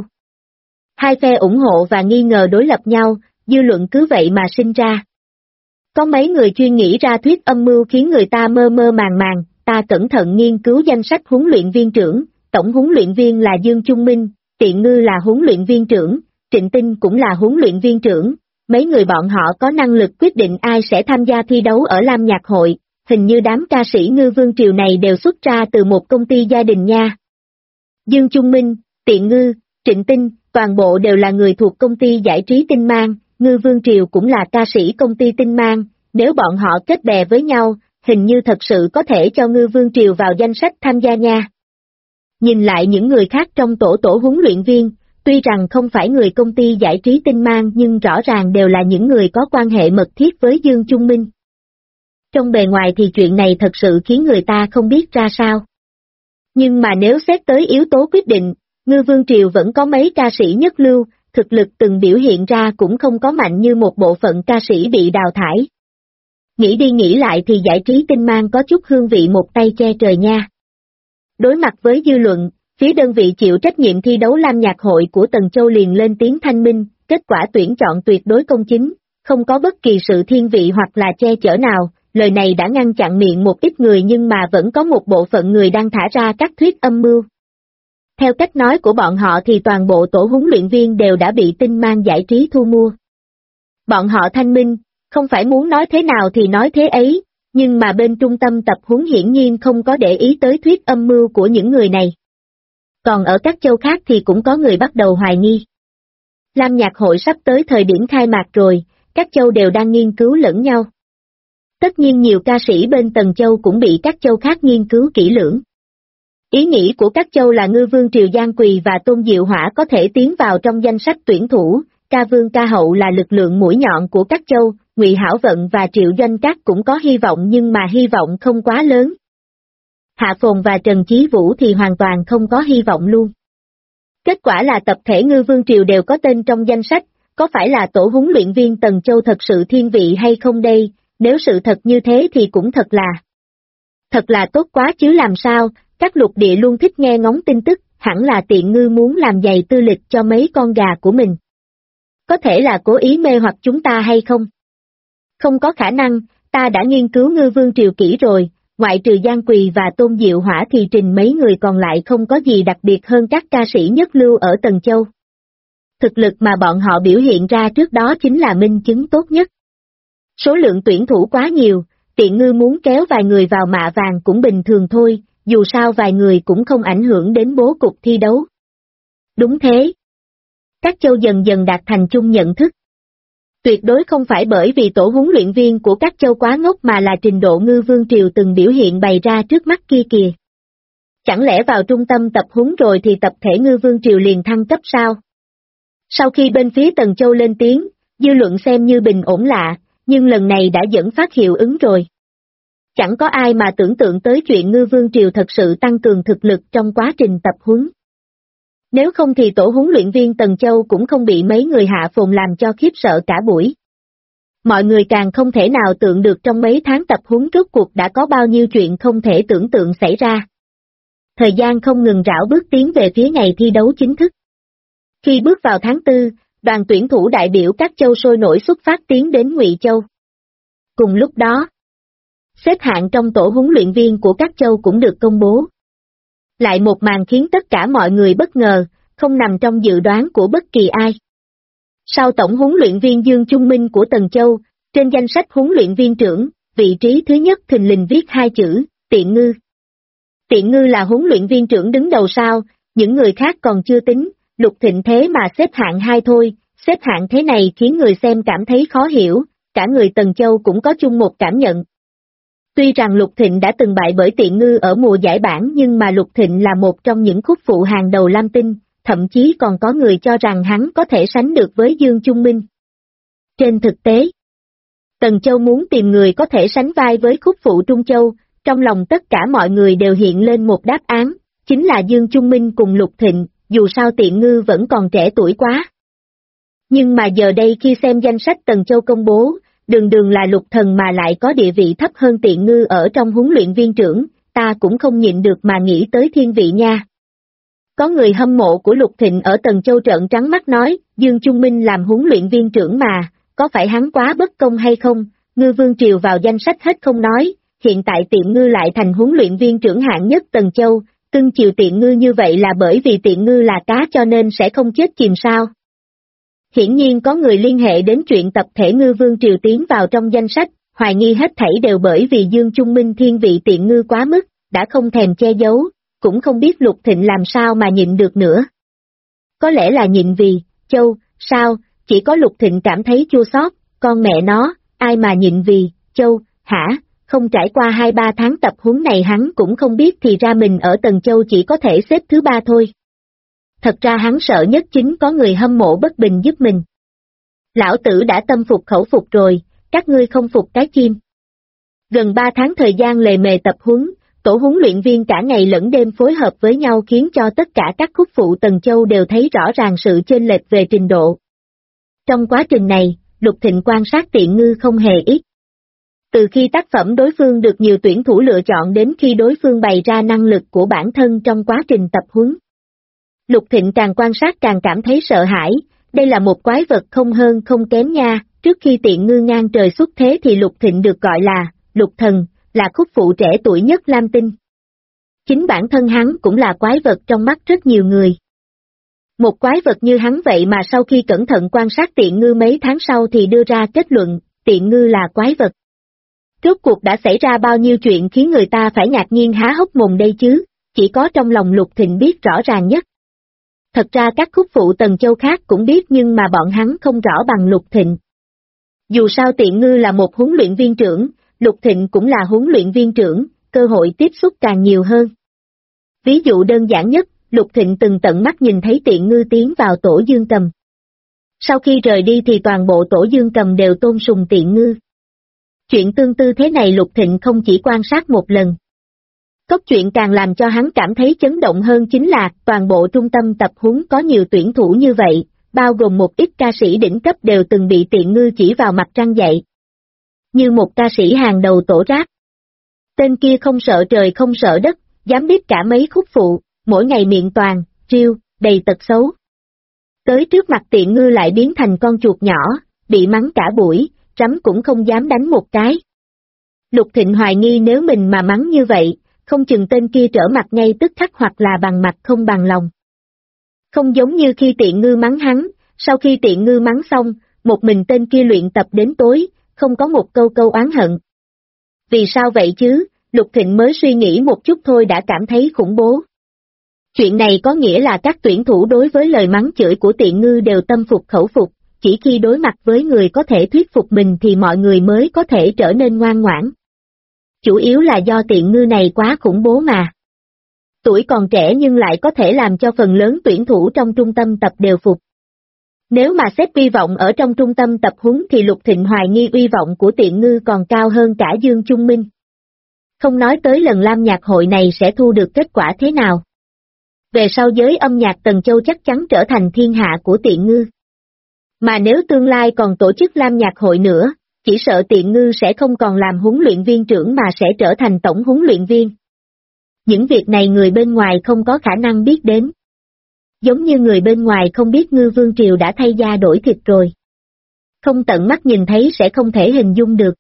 Hai phe ủng hộ và nghi ngờ đối lập nhau, dư luận cứ vậy mà sinh ra. Có mấy người chuyên nghĩ ra thuyết âm mưu khiến người ta mơ mơ màng màng, ta cẩn thận nghiên cứu danh sách huấn luyện viên trưởng, tổng huấn luyện viên là Dương Trung Minh, Tiện Ngư là huấn luyện viên trưởng, Trịnh Tinh cũng là huấn luyện viên trưởng, mấy người bọn họ có năng lực quyết định ai sẽ tham gia thi đấu ở Lam Nhạc Hội, hình như đám ca sĩ Ngư Vương Triều này đều xuất ra từ một công ty gia đình nha. Dương Trung Minh, Tiện Ngư, Trịnh Tinh, toàn bộ đều là người thuộc công ty giải trí Tinh Mang, Ngư Vương Triều cũng là ca sĩ công ty Tinh Mang, nếu bọn họ kết bè với nhau, hình như thật sự có thể cho Ngư Vương Triều vào danh sách tham gia nha. Nhìn lại những người khác trong tổ huấn luyện viên, tuy rằng không phải người công ty giải trí Tinh Mang nhưng rõ ràng đều là những người có quan hệ mật thiết với Dương Trung Minh. Trong bề ngoài thì chuyện này thật sự khiến người ta không biết ra sao. Nhưng mà nếu xét tới yếu tố quyết định, Ngư Vương Triều vẫn có mấy ca sĩ nhất lưu, thực lực từng biểu hiện ra cũng không có mạnh như một bộ phận ca sĩ bị đào thải. Nghĩ đi nghĩ lại thì giải trí Tinh Mang có chút hương vị một tay che trời nha. Đối mặt với dư luận, phía đơn vị chịu trách nhiệm thi đấu Lam Nhạc Hội của Tần Châu liền lên tiếng thanh minh, kết quả tuyển chọn tuyệt đối công chính, không có bất kỳ sự thiên vị hoặc là che chở nào, lời này đã ngăn chặn miệng một ít người nhưng mà vẫn có một bộ phận người đang thả ra các thuyết âm mưu. Theo cách nói của bọn họ thì toàn bộ tổ huấn luyện viên đều đã bị Tinh Mang giải trí thu mua. Bọn họ thanh minh, không phải muốn nói thế nào thì nói thế ấy, nhưng mà bên trung tâm tập huấn hiển nhiên không có để ý tới thuyết âm mưu của những người này. Còn ở các châu khác thì cũng có người bắt đầu hoài nghi. Lam Nhạc Hội sắp tới thời điểm khai mạc rồi, các châu đều đang nghiên cứu lẫn nhau. Tất nhiên nhiều ca sĩ bên Tần Châu cũng bị các châu khác nghiên cứu kỹ lưỡng. Ý nghĩ của các châu là Ngư Vương Triều Giang Quỳ và Tôn Diệu Hỏa có thể tiến vào trong danh sách tuyển thủ, Ca Vương Ca Hậu là lực lượng mũi nhọn của các châu, Ngụy Hảo Vận và Triệu Doanh Các cũng có hy vọng nhưng mà hy vọng không quá lớn. Hạ Phồn và Trần Chí Vũ thì hoàn toàn không có hy vọng luôn. Kết quả là tập thể Ngư Vương Triều đều có tên trong danh sách, có phải là tổ huấn luyện viên Tần Châu thật sự thiên vị hay không đây, nếu sự thật như thế thì cũng thật là tốt quá chứ làm sao, các lục địa luôn thích nghe ngóng tin tức, hẳn là Tiện Ngư muốn làm giày tư lịch cho mấy con gà của mình. Có thể là cố ý mê hoặc chúng ta hay không? Không có khả năng, ta đã nghiên cứu Ngư Vương Triều kỹ rồi, ngoại trừ Giang Quỳ và Tôn Diệu Hỏa thì trình mấy người còn lại không có gì đặc biệt hơn các ca sĩ nhất lưu ở Tần Châu. Thực lực mà bọn họ biểu hiện ra trước đó chính là minh chứng tốt nhất. Số lượng tuyển thủ quá nhiều, Tiện Ngư muốn kéo vài người vào mạ vàng cũng bình thường thôi, dù sao vài người cũng không ảnh hưởng đến bố cục thi đấu. Đúng thế. Các châu dần dần đạt thành chung nhận thức. Tuyệt đối không phải bởi vì tổ huấn luyện viên của các châu quá ngốc mà là trình độ Ngư Vương Triều từng biểu hiện bày ra trước mắt kia kìa. Chẳng lẽ vào trung tâm tập huấn rồi thì tập thể Ngư Vương Triều liền thăng cấp sao? Sau khi bên phía Tần Châu lên tiếng, dư luận xem như bình ổn lạ, nhưng lần này đã dẫn phát hiệu ứng rồi. Chẳng có ai mà tưởng tượng tới chuyện Ngư Vương Triều thật sự tăng cường thực lực trong quá trình tập huấn. Nếu không thì tổ huấn luyện viên Tần Châu cũng không bị mấy người Hạ Phồn làm cho khiếp sợ cả buổi. Mọi người càng không thể nào tưởng được trong mấy tháng tập huấn rốt cuộc đã có bao nhiêu chuyện không thể tưởng tượng xảy ra. Thời gian không ngừng rảo bước tiến về phía ngày thi đấu chính thức. Khi bước vào tháng 4, đoàn tuyển thủ đại biểu các châu sôi nổi xuất phát tiến đến Ngụy Châu. Cùng lúc đó, xếp hạng trong tổ huấn luyện viên của các châu cũng được công bố. Lại một màn khiến tất cả mọi người bất ngờ, không nằm trong dự đoán của bất kỳ ai. Sau tổng huấn luyện viên Dương Trung Minh của Tần Châu, trên danh sách huấn luyện viên trưởng, vị trí thứ nhất thình lình viết hai chữ, Tiện Ngư. Tiện Ngư là huấn luyện viên trưởng đứng đầu sao, những người khác còn chưa tính, Lục Thịnh thế mà xếp hạng 2 thôi, xếp hạng thế này khiến người xem cảm thấy khó hiểu, cả người Tần Châu cũng có chung một cảm nhận. Tuy rằng Lục Thịnh đã từng bại bởi Tiện Ngư ở mùa giải bảng nhưng mà Lục Thịnh là một trong những khúc phụ hàng đầu Lam Tinh, thậm chí còn có người cho rằng hắn có thể sánh được với Dương Trung Minh. Trên thực tế, Tần Châu muốn tìm người có thể sánh vai với khúc phụ Trung Châu, Trong lòng tất cả mọi người đều hiện lên một đáp án, chính là Dương Chung Minh cùng Lục Thịnh, dù sao Tiện Ngư vẫn còn trẻ tuổi quá. Nhưng mà giờ đây khi xem danh sách Tần Châu công bố, đường đường là Lục Thần mà lại có địa vị thấp hơn Tiện Ngư ở trong huấn luyện viên trưởng, ta cũng không nhịn được mà nghĩ tới thiên vị nha. Có người hâm mộ của Lục Thịnh ở Tần Châu trợn trắng mắt nói, Dương Chung Minh làm huấn luyện viên trưởng mà, có phải hắn quá bất công hay không, Ngư Vương Triều vào danh sách hết không nói, hiện tại Tiện Ngư lại thành huấn luyện viên trưởng hạng nhất Tần Châu, cưng chiều Tiện Ngư như vậy là bởi vì Tiện Ngư là cá cho nên sẽ không chết chìm sao. Hiển nhiên có người liên hệ đến chuyện tập thể Ngư Vương Triều tiến vào trong danh sách, hoài nghi hết thảy đều bởi vì Dương Chung Minh thiên vị Tiện Ngư quá mức, đã không thèm che giấu, cũng không biết Lục Thịnh làm sao mà nhịn được nữa. Có lẽ là nhịn vì, Châu, sao, chỉ có Lục Thịnh cảm thấy chua xót, con mẹ nó, ai mà nhịn vì, Châu, hả, không trải qua 2-3 tháng tập huấn này hắn cũng không biết thì ra mình ở Tần Châu chỉ có thể xếp thứ 3 thôi. Thật ra hắn sợ nhất chính có người hâm mộ bất bình giúp mình. Lão tử đã tâm phục khẩu phục rồi, các ngươi không phục cái chim. Gần 3 tháng thời gian lề mề tập huấn, tổ huấn luyện viên cả ngày lẫn đêm phối hợp với nhau khiến cho tất cả các khúc phụ Tần Châu đều thấy rõ ràng sự chênh lệch về trình độ. Trong quá trình này, Lục Thịnh quan sát Tiện Ngư không hề ít. Từ khi tác phẩm đối phương được nhiều tuyển thủ lựa chọn đến khi đối phương bày ra năng lực của bản thân trong quá trình tập huấn. Lục Thịnh càng quan sát càng cảm thấy sợ hãi, đây là một quái vật không hơn không kém nha, trước khi Tiện Ngư ngang trời xuất thế thì Lục Thịnh được gọi là, Lục Thần, là khúc phụ trẻ tuổi nhất Lam Tinh. Chính bản thân hắn cũng là quái vật trong mắt rất nhiều người. Một quái vật như hắn vậy mà sau khi cẩn thận quan sát Tiện Ngư mấy tháng sau thì đưa ra kết luận, Tiện Ngư là quái vật. Rốt cuộc đã xảy ra bao nhiêu chuyện khiến người ta phải ngạc nhiên há hốc mồm đây chứ, chỉ có trong lòng Lục Thịnh biết rõ ràng nhất. Thật ra các khúc phụ Tần Châu khác cũng biết nhưng mà bọn hắn không rõ bằng Lục Thịnh. Dù sao Tiện Ngư là một huấn luyện viên trưởng, Lục Thịnh cũng là huấn luyện viên trưởng, cơ hội tiếp xúc càng nhiều hơn. Ví dụ đơn giản nhất, Lục Thịnh từng tận mắt nhìn thấy Tiện Ngư tiến vào tổ Dương Cầm. Sau khi rời đi thì toàn bộ tổ Dương Cầm đều tôn sùng Tiện Ngư. Chuyện tương tự thế này Lục Thịnh không chỉ quan sát một lần. Cốt chuyện càng làm cho hắn cảm thấy chấn động hơn chính là toàn bộ trung tâm tập huấn có nhiều tuyển thủ như vậy, bao gồm một ít ca sĩ đỉnh cấp đều từng bị Tiện Ngư chỉ vào mặt trăng dạy. Như một ca sĩ hàng đầu tổ rap. Tên kia không sợ trời không sợ đất, dám biết cả mấy khúc phụ, mỗi ngày miệng toàn, riêu, đầy tật xấu. Tới trước mặt Tiện Ngư lại biến thành con chuột nhỏ, bị mắng cả buổi, rắm cũng không dám đánh một cái. Lục Thịnh hoài nghi nếu mình mà mắng như vậy, không chừng tên kia trở mặt ngay tức khắc hoặc là bằng mặt không bằng lòng. Không giống như khi Tiện Ngư mắng hắn, sau khi Tiện Ngư mắng xong, một mình tên kia luyện tập đến tối, không có một câu oán hận. Vì sao vậy chứ, Lục Thịnh mới suy nghĩ một chút thôi đã cảm thấy khủng bố. Chuyện này có nghĩa là các tuyển thủ đối với lời mắng chửi của Tiện Ngư đều tâm phục khẩu phục, chỉ khi đối mặt với người có thể thuyết phục mình thì mọi người mới có thể trở nên ngoan ngoãn. Chủ yếu là do Tiện Ngư này quá khủng bố mà. Tuổi còn trẻ nhưng lại có thể làm cho phần lớn tuyển thủ trong trung tâm tập đều phục. Nếu mà xếp uy vọng ở trong trung tâm tập huấn thì Lục Thịnh hoài nghi uy vọng của Tiện Ngư còn cao hơn cả Dương Chung Minh. Không nói tới lần Lam Nhạc hội này sẽ thu được kết quả thế nào. Về sau giới âm nhạc Tần Châu chắc chắn trở thành thiên hạ của Tiện Ngư. Mà nếu tương lai còn tổ chức Lam Nhạc hội nữa, chỉ sợ Tiện Ngư sẽ không còn làm huấn luyện viên trưởng mà sẽ trở thành tổng huấn luyện viên. Những việc này người bên ngoài không có khả năng biết đến. Giống như người bên ngoài không biết Ngư Vương Triều đã thay da đổi thịt rồi. Không tận mắt nhìn thấy sẽ không thể hình dung được.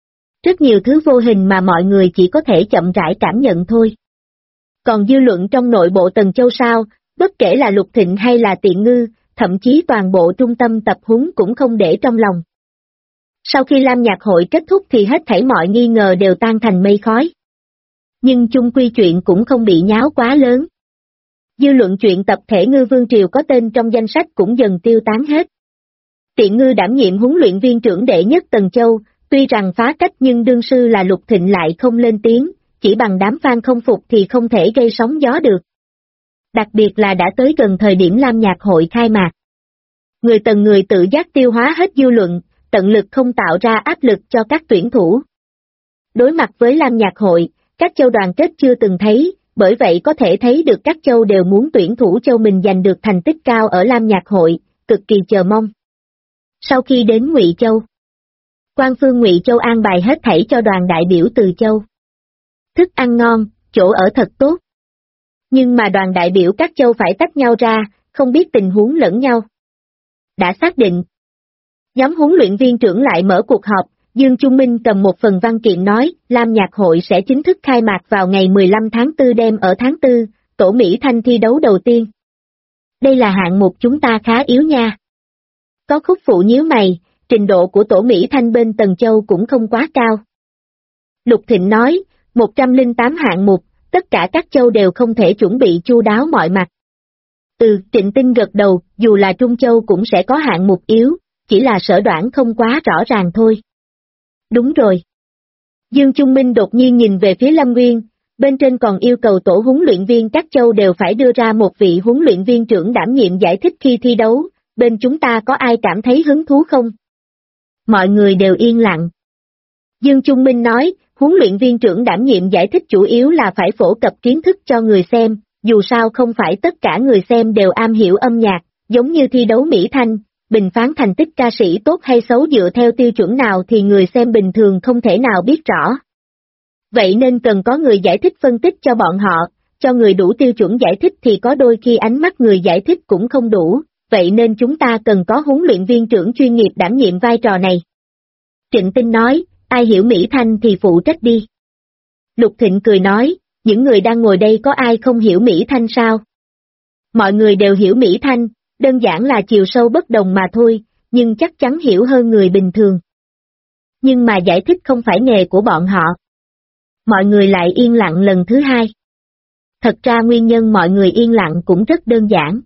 Rất nhiều thứ vô hình mà mọi người chỉ có thể chậm rãi cảm nhận thôi. Còn dư luận trong nội bộ Tần Châu sao, bất kể là Lục Thịnh hay là Tiện Ngư, thậm chí toàn bộ trung tâm tập huấn cũng không để trong lòng. Sau khi Lam Nhạc hội kết thúc thì hết thảy mọi nghi ngờ đều tan thành mây khói. Nhưng chung quy chuyện cũng không bị nháo quá lớn. Dư luận chuyện tập thể Ngư Vương Triều có tên trong danh sách cũng dần tiêu tán hết. Tiện Ngư đảm nhiệm huấn luyện viên trưởng đệ nhất Tần Châu, tuy rằng phá cách nhưng đương sư là Lục Thịnh lại không lên tiếng, chỉ bằng đám fan không phục thì không thể gây sóng gió được. Đặc biệt là đã tới gần thời điểm Lam Nhạc hội khai mạc. Người Tần người tự giác tiêu hóa hết dư luận, tận lực không tạo ra áp lực cho các tuyển thủ. Đối mặt với Lam Nhạc hội, Các châu đoàn kết chưa từng thấy, bởi vậy có thể thấy được các châu đều muốn tuyển thủ châu mình giành được thành tích cao ở Lam Nhạc Hội, cực kỳ chờ mong. Sau khi đến Ngụy Châu, Quan Phương Ngụy Châu an bài hết thảy cho đoàn đại biểu từ châu. Thức ăn ngon, chỗ ở thật tốt. Nhưng mà đoàn đại biểu các châu phải tách nhau ra, không biết tình huống lẫn nhau. Đã xác định. Nhóm huấn luyện viên trưởng lại mở cuộc họp, Dương Trung Minh cầm một phần văn kiện nói, Lam Nhạc Hội sẽ chính thức khai mạc vào ngày 15 tháng 4 đêm ở tháng 4, tổ Mỹ Thanh thi đấu đầu tiên. Đây là hạng mục chúng ta khá yếu nha. Có Khúc Phụ nhíu mày, trình độ của tổ Mỹ Thanh bên Tần Châu cũng không quá cao. Lục Thịnh nói, 108 hạng mục, tất cả các châu đều không thể chuẩn bị chu đáo mọi mặt. Trịnh Tinh gật đầu, dù là Trung Châu cũng sẽ có hạng mục yếu, chỉ là Sở Đoản không quá rõ ràng thôi. Đúng rồi. Dương Trung Minh đột nhiên nhìn về phía Lâm Nguyên, bên trên còn yêu cầu tổ huấn luyện viên các châu đều phải đưa ra một vị huấn luyện viên trưởng đảm nhiệm giải thích khi thi đấu, bên chúng ta có ai cảm thấy hứng thú không? Mọi người đều yên lặng. Dương Trung Minh nói, huấn luyện viên trưởng đảm nhiệm giải thích chủ yếu là phải phổ cập kiến thức cho người xem, dù sao không phải tất cả người xem đều am hiểu âm nhạc, giống như thi đấu Mỹ Thanh, bình phán thành tích ca sĩ tốt hay xấu dựa theo tiêu chuẩn nào thì người xem bình thường không thể nào biết rõ. Vậy nên cần có người giải thích phân tích cho bọn họ, cho người đủ tiêu chuẩn giải thích thì có đôi khi ánh mắt người giải thích cũng không đủ, vậy nên chúng ta cần có huấn luyện viên trưởng chuyên nghiệp đảm nhiệm vai trò này. Trịnh Tinh nói, ai hiểu Mỹ Thanh thì phụ trách đi. Lục Thịnh cười nói, những người đang ngồi đây có ai không hiểu Mỹ Thanh sao? Mọi người đều hiểu Mỹ Thanh, đơn giản là chiều sâu bất đồng mà thôi, nhưng chắc chắn hiểu hơn người bình thường. Nhưng mà giải thích không phải nghề của bọn họ. Mọi người lại yên lặng lần thứ hai. Thật ra nguyên nhân mọi người yên lặng cũng rất đơn giản.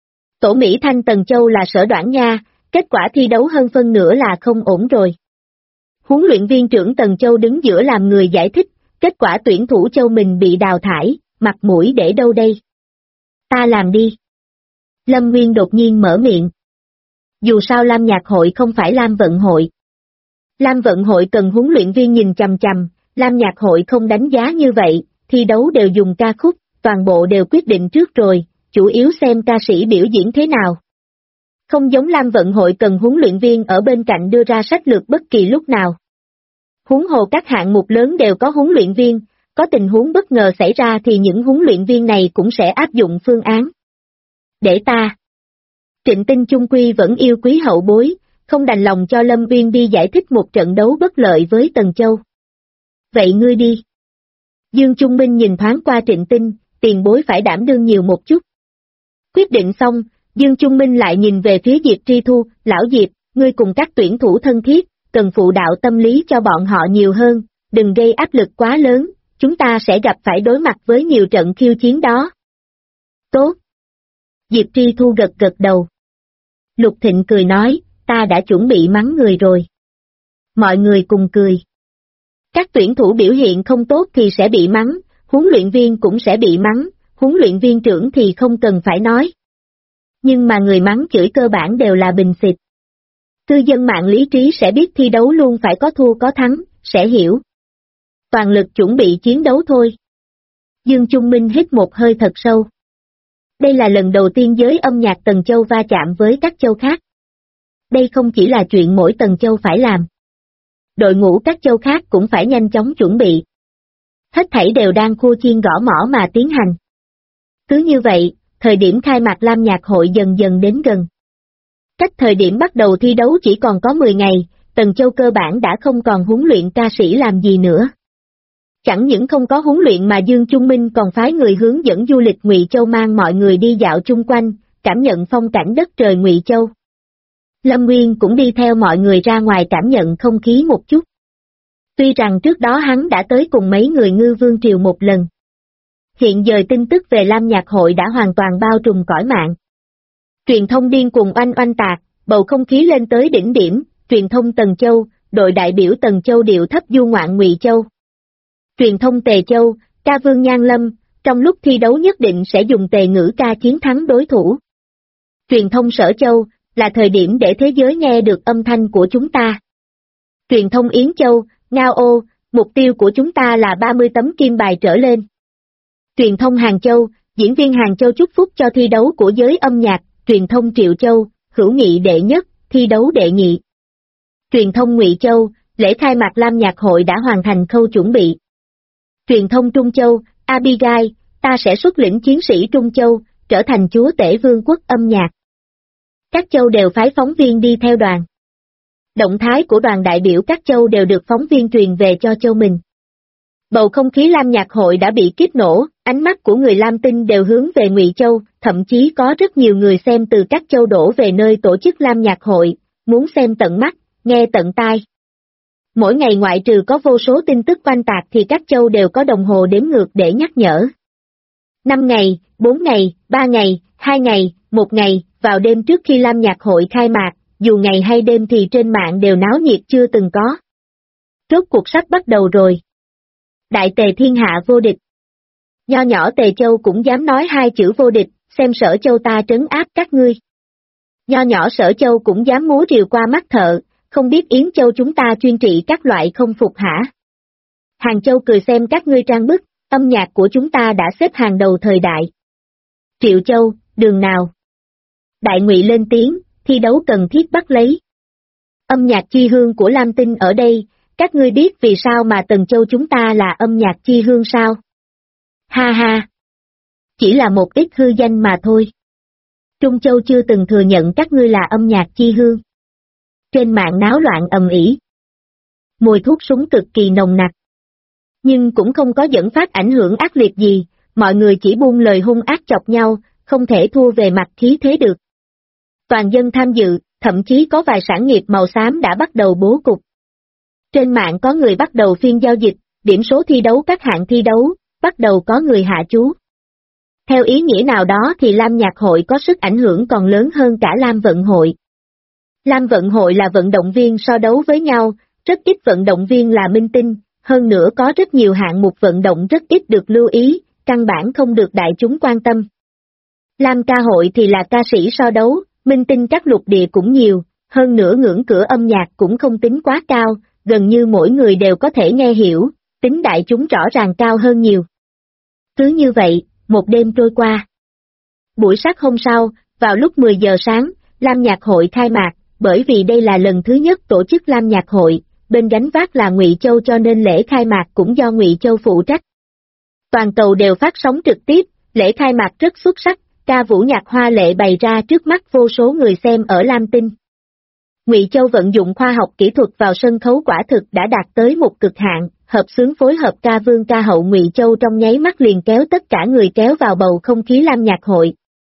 Tổ Mỹ Thanh Tần Châu là Sở Đoản nha, kết quả thi đấu hơn phân nửa là không ổn rồi. Huấn luyện viên trưởng Tần Châu đứng giữa làm người giải thích, kết quả tuyển thủ châu mình bị đào thải, mặt mũi để đâu đây? Ta làm đi. Lâm Nguyên đột nhiên mở miệng. Dù sao Lam Nhạc Hội không phải Lam Vận Hội. Lam Vận Hội cần huấn luyện viên nhìn chằm chằm, Lam Nhạc Hội không đánh giá như vậy, thi đấu đều dùng ca khúc, toàn bộ đều quyết định trước rồi, chủ yếu xem ca sĩ biểu diễn thế nào. Không giống Lam Vận Hội cần huấn luyện viên ở bên cạnh đưa ra sách lược bất kỳ lúc nào. Huống hồ các hạng mục lớn đều có huấn luyện viên, có tình huống bất ngờ xảy ra thì những huấn luyện viên này cũng sẽ áp dụng phương án. Để ta. Trịnh Tinh chung quy vẫn yêu quý hậu bối, không đành lòng cho Lâm Uyên đi giải thích một trận đấu bất lợi với Tần Châu. Vậy ngươi đi. Dương Trung Minh nhìn thoáng qua Trịnh Tinh, tiền bối phải đảm đương nhiều một chút. Quyết định xong, Dương Trung Minh lại nhìn về phía Diệp Tri Thu, lão Diệp, ngươi cùng các tuyển thủ thân thiết, cần phụ đạo tâm lý cho bọn họ nhiều hơn, đừng gây áp lực quá lớn, chúng ta sẽ gặp phải đối mặt với nhiều trận khiêu chiến đó. Tốt. Diệp Tri Thu gật gật đầu. Lục Thịnh cười nói, ta đã chuẩn bị mắng người rồi. Mọi người cùng cười. Các tuyển thủ biểu hiện không tốt thì sẽ bị mắng, huấn luyện viên cũng sẽ bị mắng, huấn luyện viên trưởng thì không cần phải nói. Nhưng mà người mắng chửi cơ bản đều là bình xịt. Cư dân mạng lý trí sẽ biết thi đấu luôn phải có thua có thắng, sẽ hiểu. Toàn lực chuẩn bị chiến đấu thôi. Dương Trung Minh hít một hơi thật sâu. Đây là lần đầu tiên giới âm nhạc Tần Châu va chạm với các châu khác. Đây không chỉ là chuyện mỗi Tần Châu phải làm. Đội ngũ các châu khác cũng phải nhanh chóng chuẩn bị. Hết thảy đều đang khua chiên gõ mõ mà tiến hành. Cứ như vậy, thời điểm khai mạc Lam Nhạc Hội dần dần đến gần. Cách thời điểm bắt đầu thi đấu chỉ còn có 10 ngày, Tần Châu cơ bản đã không còn huấn luyện ca sĩ làm gì nữa. Chẳng những không có huấn luyện mà Dương Trung Minh còn phái người hướng dẫn du lịch Ngụy Châu mang mọi người đi dạo chung quanh, cảm nhận phong cảnh đất trời Ngụy Châu. Lâm Nguyên cũng đi theo mọi người ra ngoài cảm nhận không khí một chút. Tuy rằng trước đó hắn đã tới cùng mấy người Ngư Vương Triều một lần. Hiện giờ tin tức về Lam Nhạc Hội đã hoàn toàn bao trùm cõi mạng. Truyền thông điên cuồng oanh oanh tạc, bầu không khí lên tới đỉnh điểm, truyền thông Tần Châu, đội đại biểu Tần Châu điệu thấp du ngoạn Ngụy Châu. Truyền thông Tề Châu, ca Vương Nhan Lâm, trong lúc thi đấu nhất định sẽ dùng tề ngữ ca chiến thắng đối thủ. Truyền thông Sở Châu, là thời điểm để thế giới nghe được âm thanh của chúng ta. Truyền thông Yến Châu, Ngao Ô, Mục tiêu của chúng ta là 30 tấm kim bài trở lên. Truyền thông Hàng Châu, diễn viên Hàng Châu chúc phúc cho thi đấu của giới âm nhạc. Truyền thông Triệu Châu, hữu nghị đệ nhất, thi đấu đệ nhị. Truyền thông Ngụy Châu, lễ khai mạc Lam Nhạc Hội đã hoàn thành khâu chuẩn bị. Truyền thông Trung Châu, Abigail, ta sẽ xuất lĩnh chiến sĩ Trung Châu, trở thành chúa tể vương quốc âm nhạc. Các châu đều phái phóng viên đi theo đoàn. Động thái của đoàn đại biểu các châu đều được phóng viên truyền về cho châu mình. Bầu không khí Lam Nhạc Hội đã bị kích nổ, ánh mắt của người Lam Tinh đều hướng về Ngụy Châu, thậm chí có rất nhiều người xem từ các châu đổ về nơi tổ chức Lam Nhạc Hội, muốn xem tận mắt, nghe tận tai. Mỗi ngày ngoại trừ có vô số tin tức oanh tạc thì các châu đều có đồng hồ đếm ngược để nhắc nhở. 5 ngày, 4 ngày, 3 ngày, 2 ngày, 1 ngày, vào đêm trước khi Lam Nhạc Hội khai mạc, dù ngày hay đêm thì trên mạng đều náo nhiệt chưa từng có. Rốt cuộc sắp bắt đầu rồi. Đại Tề thiên hạ vô địch. Nho nhỏ Tề Châu cũng dám nói 2 chữ vô địch, xem Sở Châu ta trấn áp các ngươi. Nho nhỏ Sở Châu cũng dám múa rìu qua mắt thợ, không biết Yến Châu chúng ta chuyên trị các loại không phục hả? Hàng Châu cười xem các ngươi trang bức, âm nhạc của chúng ta đã xếp hàng đầu thời đại. Triệu Châu, đường nào? Đại Ngụy lên tiếng, thi đấu cần thiết bắt lấy. Âm nhạc chi hương của Lam Tinh ở đây, các ngươi biết vì sao mà Tần Châu chúng ta là âm nhạc chi hương sao? Ha ha! Chỉ là một ít hư danh mà thôi. Trung Châu chưa từng thừa nhận các ngươi là âm nhạc chi hương. Trên mạng náo loạn ầm ĩ. Mùi thuốc súng cực kỳ nồng nặc. Nhưng cũng không có dẫn phát ảnh hưởng ác liệt gì, mọi người chỉ buông lời hung ác chọc nhau, không thể thua về mặt khí thế được. Toàn dân tham dự, thậm chí có vài sản nghiệp màu xám đã bắt đầu bố cục. Trên mạng có người bắt đầu phiên giao dịch, điểm số thi đấu các hạng thi đấu, bắt đầu có người hạ chú. Theo ý nghĩa nào đó thì Lam Nhạc Hội có sức ảnh hưởng còn lớn hơn cả Lam Vận Hội. Lam Vận Hội là vận động viên so đấu với nhau, rất ít vận động viên là minh tinh, hơn nữa có rất nhiều hạng mục vận động rất ít được lưu ý, căn bản không được đại chúng quan tâm. Lam Ca Hội thì là ca sĩ so đấu, minh tinh các lục địa cũng nhiều, hơn nữa ngưỡng cửa âm nhạc cũng không tính quá cao, gần như mỗi người đều có thể nghe hiểu, tính đại chúng rõ ràng cao hơn nhiều. Cứ như vậy, một đêm trôi qua. Buổi sáng hôm sau, vào lúc 10 giờ sáng, Lam Nhạc Hội khai mạc, bởi vì đây là lần thứ nhất tổ chức Lam Nhạc Hội, bên gánh vác là Ngụy Châu cho nên lễ khai mạc cũng do Ngụy Châu phụ trách. Toàn cầu đều phát sóng trực tiếp, lễ khai mạc rất xuất sắc, ca vũ nhạc hoa lệ bày ra trước mắt vô số người xem ở Lam Tinh. Ngụy Châu vận dụng khoa học kỹ thuật vào sân khấu quả thực đã đạt tới một cực hạn, hợp xướng phối hợp ca vương ca hậu Ngụy Châu trong nháy mắt liền kéo tất cả người kéo vào bầu không khí Lam Nhạc Hội.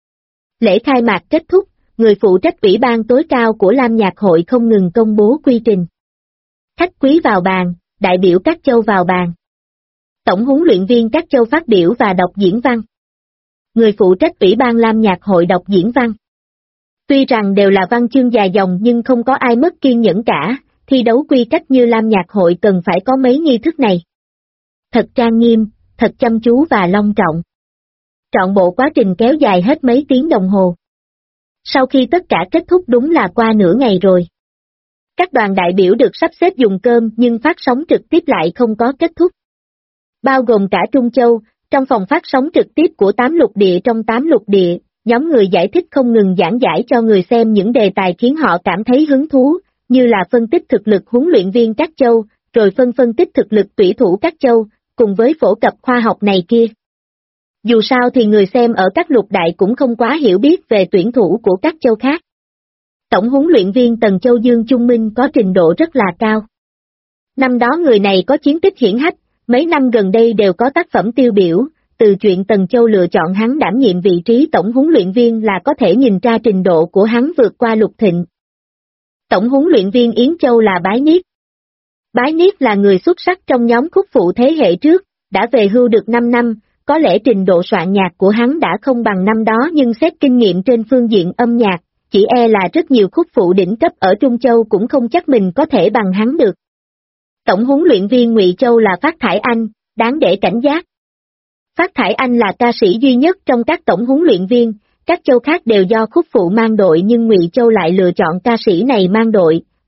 Lễ khai mạc kết thúc, người phụ trách ủy ban tối cao của Lam Nhạc Hội không ngừng công bố quy trình. Khách quý vào bàn, đại biểu các châu vào bàn. Tổng huấn luyện viên các châu phát biểu và đọc diễn văn. Người phụ trách ủy ban Lam Nhạc Hội đọc diễn văn. Tuy rằng đều là văn chương dài dòng nhưng không có ai mất kiên nhẫn cả, thi đấu quy cách như Lam Nhạc Hội cần phải có mấy nghi thức này. Thật trang nghiêm, thật chăm chú và long trọng. Trọn bộ quá trình kéo dài hết mấy tiếng đồng hồ. Sau khi tất cả kết thúc đúng là qua nửa ngày rồi. Các đoàn đại biểu được sắp xếp dùng cơm nhưng phát sóng trực tiếp lại không có kết thúc. Bao gồm cả Trung Châu, trong phòng phát sóng trực tiếp của 8 lục địa trong 8 lục địa, nhóm người giải thích không ngừng giảng giải cho người xem những đề tài khiến họ cảm thấy hứng thú, như là phân tích thực lực huấn luyện viên các châu, rồi phân tích thực lực tuyển thủ các châu, cùng với phổ cập khoa học này kia. Dù sao thì người xem ở các lục đại cũng không quá hiểu biết về tuyển thủ của các châu khác. Tổng huấn luyện viên Tần Châu Dương Trung Minh có trình độ rất là cao. Năm đó người này có chiến tích hiển hách, mấy năm gần đây đều có tác phẩm tiêu biểu, từ chuyện Tần Châu lựa chọn hắn đảm nhiệm vị trí tổng huấn luyện viên là có thể nhìn ra trình độ của hắn vượt qua Lục Thịnh. Tổng huấn luyện viên Yến Châu là Bái Niết. Bái Niết là người xuất sắc trong nhóm khúc phụ thế hệ trước, đã về hưu được 5 năm, có lẽ trình độ soạn nhạc của hắn đã không bằng năm đó nhưng xét kinh nghiệm trên phương diện âm nhạc, chỉ e là rất nhiều khúc phụ đỉnh cấp ở Trung Châu cũng không chắc mình có thể bằng hắn được. Tổng huấn luyện viên Ngụy Châu là Phát Thải Anh, đáng để cảnh giác. Phát Thải Anh là ca sĩ duy nhất trong các tổng huấn luyện viên, các châu khác đều do khúc phụ mang đội nhưng Ngụy Châu lại lựa chọn ca sĩ này mang đội,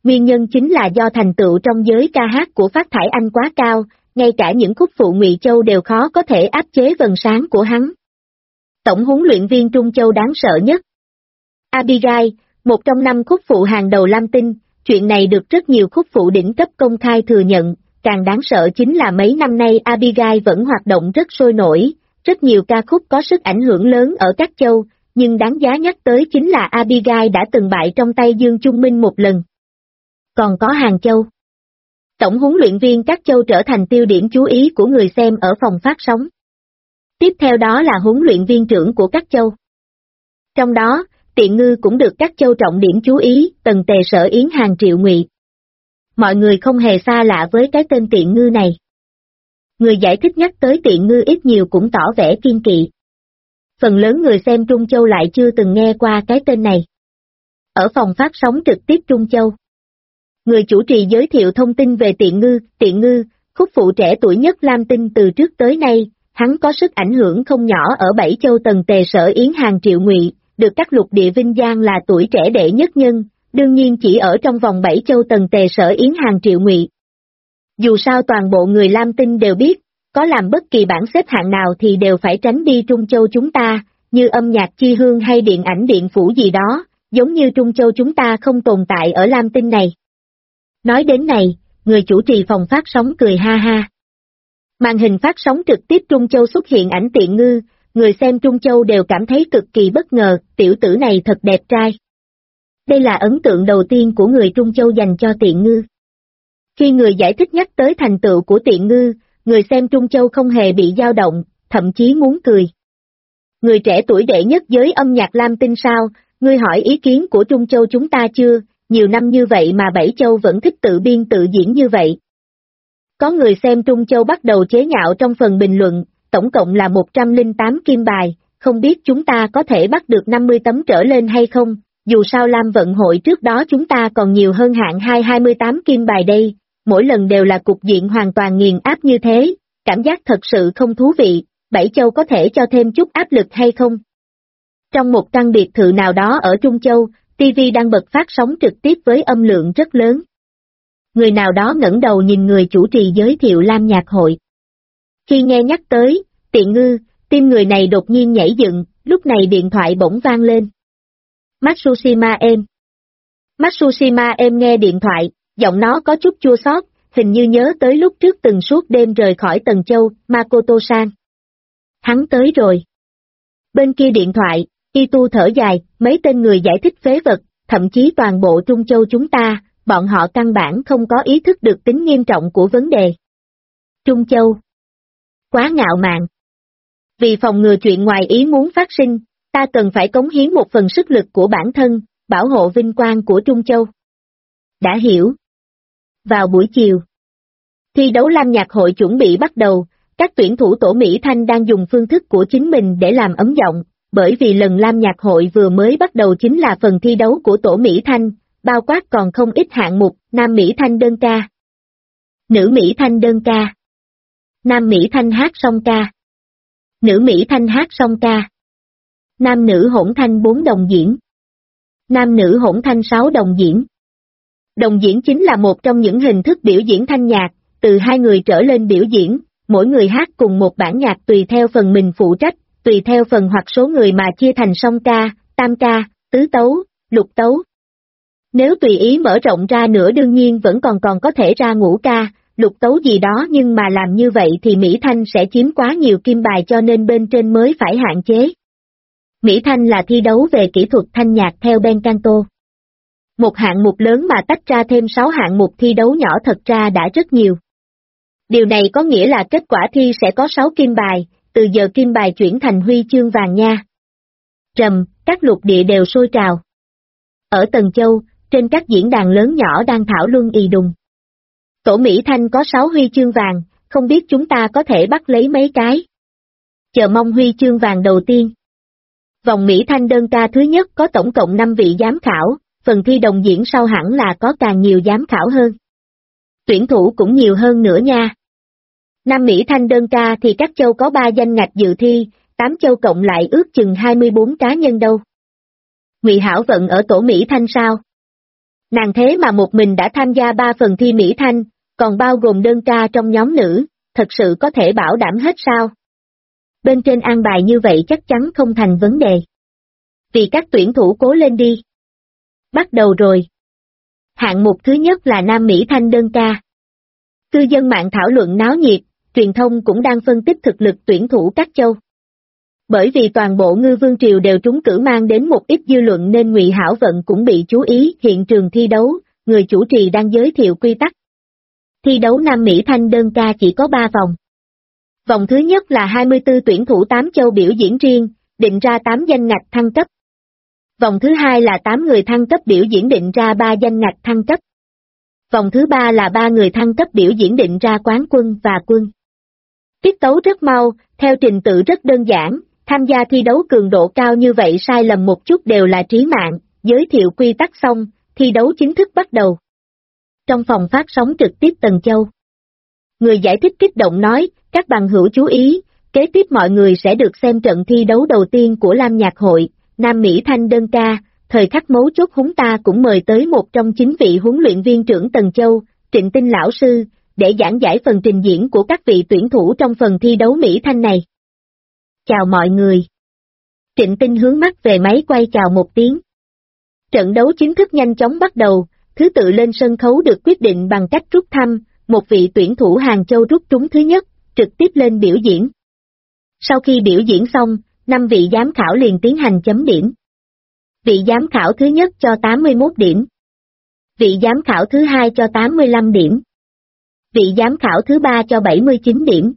nguyên nhân chính là do thành tựu trong giới ca hát của Phát Thải Anh quá cao, ngay cả những khúc phụ Ngụy Châu đều khó có thể áp chế vầng sáng của hắn. Tổng huấn luyện viên Trung Châu đáng sợ nhất. Abigail, một trong 5 khúc phụ hàng đầu Lam Tinh, chuyện này được rất nhiều khúc phụ đỉnh cấp công khai thừa nhận, càng đáng sợ chính là mấy năm nay Abigail vẫn hoạt động rất sôi nổi, rất nhiều ca khúc có sức ảnh hưởng lớn ở các châu, nhưng đáng giá nhắc tới chính là Abigail đã từng bại trong tay Dương Trung Minh một lần. Còn có Hàng Châu. Tổng huấn luyện viên các châu trở thành tiêu điểm chú ý của người xem ở phòng phát sóng. Tiếp theo đó là huấn luyện viên trưởng của các châu. Trong đó, Tiện Ngư cũng được các châu trọng điểm chú ý, Tần Tề Sở Yến Hàng Triệu Ngụy. Mọi người không hề xa lạ với cái tên Tiện Ngư này. Người giải thích nhắc tới Tiện Ngư ít nhiều cũng tỏ vẻ kiên kỵ. Phần lớn người xem Trung Châu lại chưa từng nghe qua cái tên này. Ở phòng phát sóng trực tiếp Trung Châu, người chủ trì giới thiệu thông tin về Tiện Ngư, khúc phụ trẻ tuổi nhất Lam Tinh từ trước tới nay, hắn có sức ảnh hưởng không nhỏ ở 7 châu Tần Tề Sở Yến Hàng Triệu Ngụy, được các lục địa vinh giang là tuổi trẻ đệ nhất nhân, đương nhiên chỉ ở trong vòng 7 châu Tần Tề Sở Yến Hàng Triệu Ngụy. Dù sao toàn bộ người Lam Tinh đều biết, có làm bất kỳ bảng xếp hạng nào thì đều phải tránh đi Trung Châu chúng ta, như âm nhạc chi hương hay điện ảnh điện phủ gì đó, giống như Trung Châu chúng ta không tồn tại ở Lam Tinh này. Nói đến này, người chủ trì phòng phát sóng cười ha ha. Màn hình phát sóng trực tiếp Trung Châu xuất hiện ảnh Tiện Ngư, người xem Trung Châu đều cảm thấy cực kỳ bất ngờ, tiểu tử này thật đẹp trai. Đây là ấn tượng đầu tiên của người Trung Châu dành cho Tiện Ngư. Khi người giải thích nhắc tới thành tựu của Tiện Ngư, người xem Trung Châu không hề bị dao động, thậm chí muốn cười. Người trẻ tuổi đệ nhất giới âm nhạc Lam Tinh sao, ngươi hỏi ý kiến của Trung Châu chúng ta chưa, nhiều năm như vậy mà 7 châu vẫn thích tự biên tự diễn như vậy. Có người xem Trung Châu bắt đầu chế nhạo trong phần bình luận, tổng cộng là 108 kim bài, không biết chúng ta có thể bắt được 50 tấm trở lên hay không, dù sao Lam Vận hội trước đó chúng ta còn nhiều hơn hạng 28 kim bài đây, mỗi lần đều là cục diện hoàn toàn nghiền áp như thế, cảm giác thật sự không thú vị, 7 châu có thể cho thêm chút áp lực hay không? Trong một căn biệt thự nào đó ở Trung Châu, TV đang bật phát sóng trực tiếp với âm lượng rất lớn. Người nào đó ngẩng đầu nhìn người chủ trì giới thiệu Lam Nhạc Hội. Khi nghe nhắc tới Tiện Ngư, tim người này đột nhiên nhảy dựng, lúc này điện thoại bỗng vang lên. Matsushima em. Matsushima em nghe điện thoại, giọng nó có chút chua xót, hình như nhớ tới lúc trước từng suốt đêm rời khỏi Tần Châu, Makoto-san. Hắn tới rồi. Bên kia điện thoại, Itu thở dài, mấy tên người giải thích phế vật, thậm chí toàn bộ Trung Châu chúng ta, bọn họ căn bản không có ý thức được tính nghiêm trọng của vấn đề. Trung Châu. Quá ngạo mạn. Vì phòng ngừa chuyện ngoài ý muốn phát sinh, ta cần phải cống hiến một phần sức lực của bản thân, bảo hộ vinh quang của Trung Châu. Đã hiểu. Vào buổi chiều, thi đấu Lam Nhạc Hội chuẩn bị bắt đầu, các tuyển thủ tổ Mỹ Thanh đang dùng phương thức của chính mình để làm ấm giọng, bởi vì lần Lam Nhạc Hội vừa mới bắt đầu chính là phần thi đấu của tổ Mỹ Thanh, bao quát còn không ít hạng mục, Nam Mỹ Thanh đơn ca, Nữ Mỹ Thanh đơn ca, Nam Mỹ Thanh hát song ca, Nữ Mỹ Thanh hát song ca, Nam Nữ hỗn thanh 4 đồng diễn, Nam Nữ hỗn thanh 6 đồng diễn. Đồng diễn chính là một trong những hình thức biểu diễn thanh nhạc, từ 2 người trở lên biểu diễn, mỗi người hát cùng một bản nhạc tùy theo phần mình phụ trách, tùy theo phần hoặc số người mà chia thành song ca, tam ca, tứ tấu, lục tấu. Nếu tùy ý mở rộng ra nữa đương nhiên vẫn còn có thể ra ngũ ca, lục tấu gì đó, nhưng mà làm như vậy thì Mỹ Thanh sẽ chiếm quá nhiều kim bài cho nên bên trên mới phải hạn chế. Mỹ Thanh là thi đấu về kỹ thuật thanh nhạc theo Bencanto. Một hạng mục lớn mà tách ra thêm 6 hạng mục thi đấu nhỏ thật ra đã rất nhiều. Điều này có nghĩa là kết quả thi sẽ có 6 kim bài, từ giờ kim bài chuyển thành huy chương vàng nha. Trầm, các lục địa đều sôi trào. Ở Tần Châu, trên các diễn đàn lớn nhỏ đang thảo luận ì đùng. Tổ Mỹ Thanh có 6 huy chương vàng, không biết chúng ta có thể bắt lấy mấy cái. Chờ mong huy chương vàng đầu tiên. Vòng Mỹ Thanh đơn ca thứ nhất có tổng cộng 5 vị giám khảo, phần thi đồng diễn sau hẳn là có càng nhiều giám khảo hơn. Tuyển thủ cũng nhiều hơn nữa nha. Nam Mỹ Thanh đơn ca thì các châu có 3 danh ngạch dự thi, 8 châu cộng lại ước chừng 24 cá nhân đâu. Ngụy Hảo Vận ở tổ Mỹ Thanh sao? Nàng thế mà một mình đã tham gia 3 phần thi Mỹ Thanh, còn bao gồm đơn ca trong nhóm nữ, thật sự có thể bảo đảm hết sao? Bên trên an bài như vậy chắc chắn không thành vấn đề. Vì các tuyển thủ cố lên đi. Bắt đầu rồi. Hạng mục thứ nhất là Nam Mỹ Thanh đơn ca. Cư dân mạng thảo luận náo nhiệt, truyền thông cũng đang phân tích thực lực tuyển thủ các châu. Bởi vì toàn bộ Ngư Vương Triều đều trúng cử mang đến một ít dư luận nên Ngụy Hảo Vận cũng bị chú ý. Hiện trường thi đấu, người chủ trì đang giới thiệu quy tắc. Thi đấu Nam Mỹ Thanh đơn ca chỉ có 3 vòng. Vòng thứ nhất là 24 tuyển thủ 8 châu biểu diễn riêng, định ra 8 danh ngạch thăng cấp. Vòng thứ hai là 8 người thăng cấp biểu diễn định ra 3 danh ngạch thăng cấp. Vòng thứ ba là 3 người thăng cấp biểu diễn định ra quán quân và quân. Tiết tấu rất mau, theo trình tự rất đơn giản, tham gia thi đấu cường độ cao như vậy sai lầm một chút đều là trí mạng. Giới thiệu quy tắc xong, thi đấu chính thức bắt đầu. Trong phòng phát sóng trực tiếp Tần Châu, người giải thích kích động nói, các bằng hữu chú ý, kế tiếp mọi người sẽ được xem trận thi đấu đầu tiên của Lam Nhạc Hội, Nam Mỹ Thanh đơn ca. Thời khắc mấu chốt chúng ta cũng mời tới một trong 9 vị huấn luyện viên trưởng Tần Châu, Trịnh Tinh lão sư, để giảng giải phần trình diễn của các vị tuyển thủ trong phần thi đấu Mỹ Thanh này. Chào mọi người. Trịnh Tinh hướng mắt về máy quay chào một tiếng. Trận đấu chính thức nhanh chóng bắt đầu, thứ tự lên sân khấu được quyết định bằng cách rút thăm, một vị tuyển thủ Hàng Châu rút trúng thứ nhất, trực tiếp lên biểu diễn. Sau khi biểu diễn xong, 5 vị giám khảo liền tiến hành chấm điểm. Vị giám khảo thứ nhất cho 81 điểm. Vị giám khảo thứ hai cho 85 điểm. Vị giám khảo thứ ba cho 79 điểm.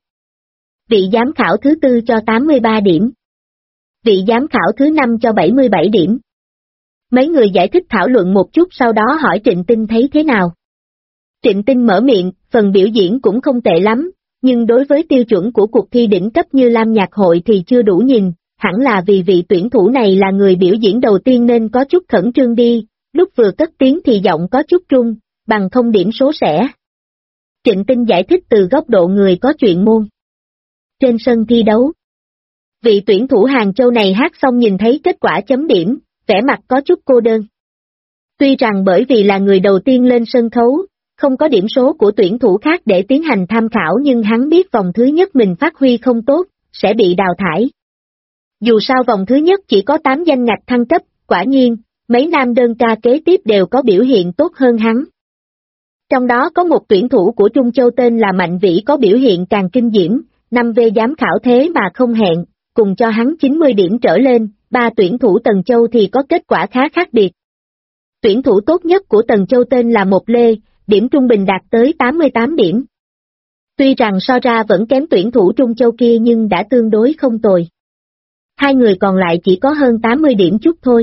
Vị giám khảo thứ tư cho 83 điểm. Vị giám khảo thứ năm cho 77 điểm. Mấy người giải thích thảo luận một chút sau đó hỏi Trịnh Tinh thấy thế nào. Trịnh Tinh mở miệng, phần biểu diễn cũng không tệ lắm, nhưng đối với tiêu chuẩn của cuộc thi đỉnh cấp như Lam Nhạc Hội thì chưa đủ nhìn, hẳn là vì vị tuyển thủ này là người biểu diễn đầu tiên nên có chút khẩn trương đi, lúc vừa cất tiếng thì giọng có chút run, bằng không điểm số sẽ. Trịnh Tinh giải thích từ góc độ người có chuyên môn. Trên sân thi đấu, vị tuyển thủ Hàng Châu này hát xong nhìn thấy kết quả chấm điểm, vẻ mặt có chút cô đơn. Tuy rằng bởi vì là người đầu tiên lên sân khấu, không có điểm số của tuyển thủ khác để tiến hành tham khảo nhưng hắn biết vòng thứ nhất mình phát huy không tốt, sẽ bị đào thải. Dù sao vòng thứ nhất chỉ có 8 danh ngạch thăng cấp, quả nhiên, mấy nam đơn ca kế tiếp đều có biểu hiện tốt hơn hắn. Trong đó có một tuyển thủ của Trung Châu tên là Mạnh Vĩ có biểu hiện càng kinh diễm, 5V giám khảo thế mà không hẹn, cùng cho hắn 90 điểm trở lên, 3 tuyển thủ Tần Châu thì có kết quả khá khác biệt. Tuyển thủ tốt nhất của Tần Châu tên là Một Lê, điểm trung bình đạt tới 88 điểm. Tuy rằng so ra vẫn kém tuyển thủ Trung Châu kia nhưng đã tương đối không tồi. Hai người còn lại chỉ có hơn 80 điểm chút thôi.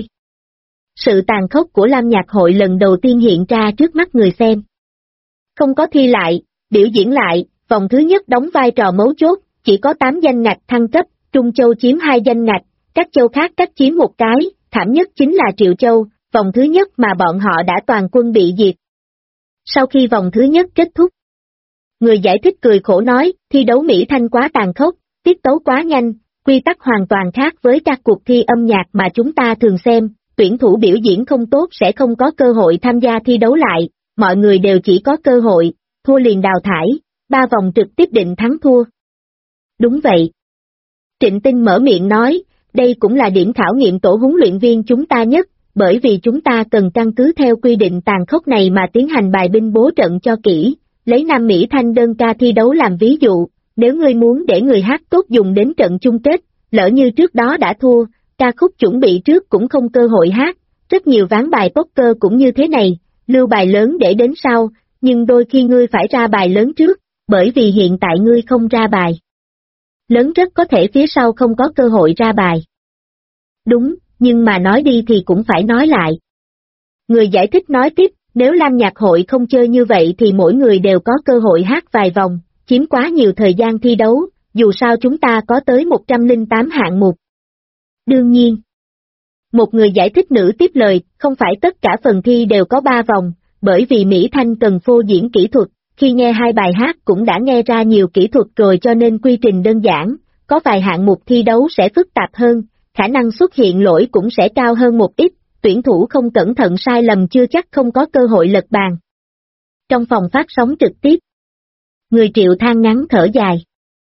Sự tàn khốc của Lam Nhạc Hội lần đầu tiên hiện ra trước mắt người xem. Không có thi lại, biểu diễn lại, vòng thứ nhất đóng vai trò mấu chốt, chỉ có 8 danh ngạch thăng cấp, Trung Châu chiếm 2 danh ngạch, các châu khác cách chiếm một cái, thảm nhất chính là Triệu Châu, vòng thứ nhất mà bọn họ đã toàn quân bị diệt. Sau khi vòng thứ nhất kết thúc, người giải thích cười khổ nói, thi đấu Mỹ Thanh quá tàn khốc, tiết tấu quá nhanh, quy tắc hoàn toàn khác với các cuộc thi âm nhạc mà chúng ta thường xem, tuyển thủ biểu diễn không tốt sẽ không có cơ hội tham gia thi đấu lại, mọi người đều chỉ có cơ hội, thua liền đào thải, 3 vòng trực tiếp định thắng thua. Đúng vậy. Trịnh Tinh mở miệng nói, đây cũng là điểm khảo nghiệm tổ huấn luyện viên chúng ta nhất, bởi vì chúng ta cần căn cứ theo quy định tàn khốc này mà tiến hành bài binh bố trận cho kỹ, lấy Nam Mỹ Thanh đơn ca thi đấu làm ví dụ, nếu ngươi muốn để người hát tốt dùng đến trận chung kết, lỡ như trước đó đã thua, ca khúc chuẩn bị trước cũng không cơ hội hát, rất nhiều ván bài poker cũng như thế này, lưu bài lớn để đến sau, nhưng đôi khi ngươi phải ra bài lớn trước, bởi vì hiện tại ngươi không ra bài lớn rất có thể phía sau không có cơ hội ra bài. Đúng, nhưng mà nói đi thì cũng phải nói lại. Người giải thích nói tiếp, nếu Lam Nhạc Hội không chơi như vậy thì mỗi người đều có cơ hội hát vài vòng, chiếm quá nhiều thời gian thi đấu, dù sao chúng ta có tới 108 hạng mục. Đương nhiên, một người giải thích nữ tiếp lời, không phải tất cả phần thi đều có 3 vòng, bởi vì Mỹ Thanh cần phô diễn kỹ thuật, khi nghe 2 bài hát cũng đã nghe ra nhiều kỹ thuật rồi cho nên quy trình đơn giản, có vài hạng mục thi đấu sẽ phức tạp hơn, khả năng xuất hiện lỗi cũng sẽ cao hơn một ít, tuyển thủ không cẩn thận sai lầm chưa chắc không có cơ hội lật bàn. Trong phòng phát sóng trực tiếp, người Triệu than ngắn thở dài.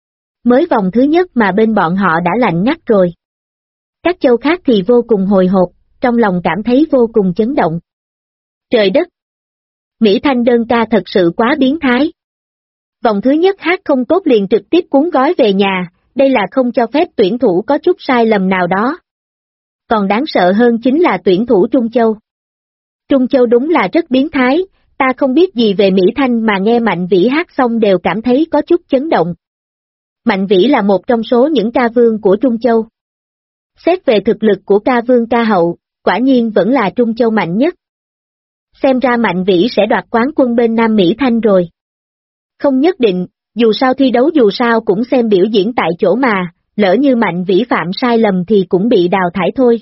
Mới vòng thứ nhất mà bên bọn họ đã lạnh ngắt rồi. Các châu khác thì vô cùng hồi hộp, trong lòng cảm thấy vô cùng chấn động. Trời đất! Mỹ Thanh đơn ca thật sự quá biến thái. Vòng thứ nhất hát không tốt liền trực tiếp cuốn gói về nhà, đây là không cho phép tuyển thủ có chút sai lầm nào đó. Còn đáng sợ hơn chính là tuyển thủ Trung Châu. Trung Châu đúng là rất biến thái, ta không biết gì về Mỹ Thanh mà nghe Mạnh Vĩ hát xong đều cảm thấy có chút chấn động. Mạnh Vĩ là một trong số những ca vương của Trung Châu. Xét về thực lực của ca vương ca hậu, quả nhiên vẫn là Trung Châu mạnh nhất. Xem ra Mạnh Vĩ sẽ đoạt quán quân bên Nam Mỹ Thanh rồi. Không nhất định, dù sao thi đấu dù sao cũng xem biểu diễn tại chỗ mà, lỡ như Mạnh Vĩ phạm sai lầm thì cũng bị đào thải thôi.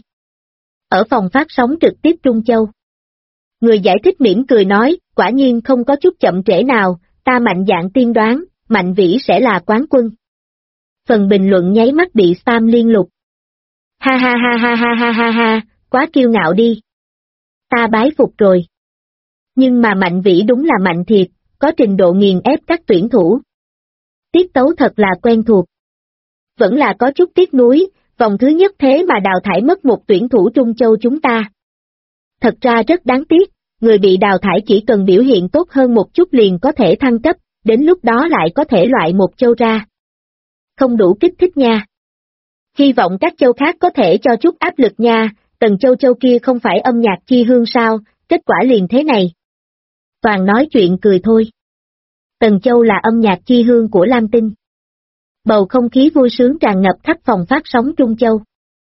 Ở phòng phát sóng trực tiếp Trung Châu, người giải thích mỉm cười nói, quả nhiên không có chút chậm trễ nào, ta mạnh dạn tiên đoán, Mạnh Vĩ sẽ là quán quân. Phần bình luận nháy mắt bị spam liên lục. Ha ha ha ha ha ha ha ha, quá kiêu ngạo đi. Ta bái phục rồi. Nhưng mà Mạnh Vĩ đúng là mạnh thiệt, có trình độ nghiền ép các tuyển thủ. Tiết tấu thật là quen thuộc. Vẫn là có chút tiếc nuối, vòng thứ nhất thế mà đào thải mất một tuyển thủ Trung Châu chúng ta. Thật ra rất đáng tiếc, người bị đào thải chỉ cần biểu hiện tốt hơn một chút liền có thể thăng cấp, đến lúc đó lại có thể loại một châu ra. Không đủ kích thích nha. Hy vọng các châu khác có thể cho chút áp lực nha, Tần Châu kia không phải âm nhạc chi hương sao, kết quả liền thế này. Toàn nói chuyện cười thôi. Tần Châu là âm nhạc chi hương của Lam Tinh. Bầu không khí vui sướng tràn ngập khắp phòng phát sóng Trung Châu.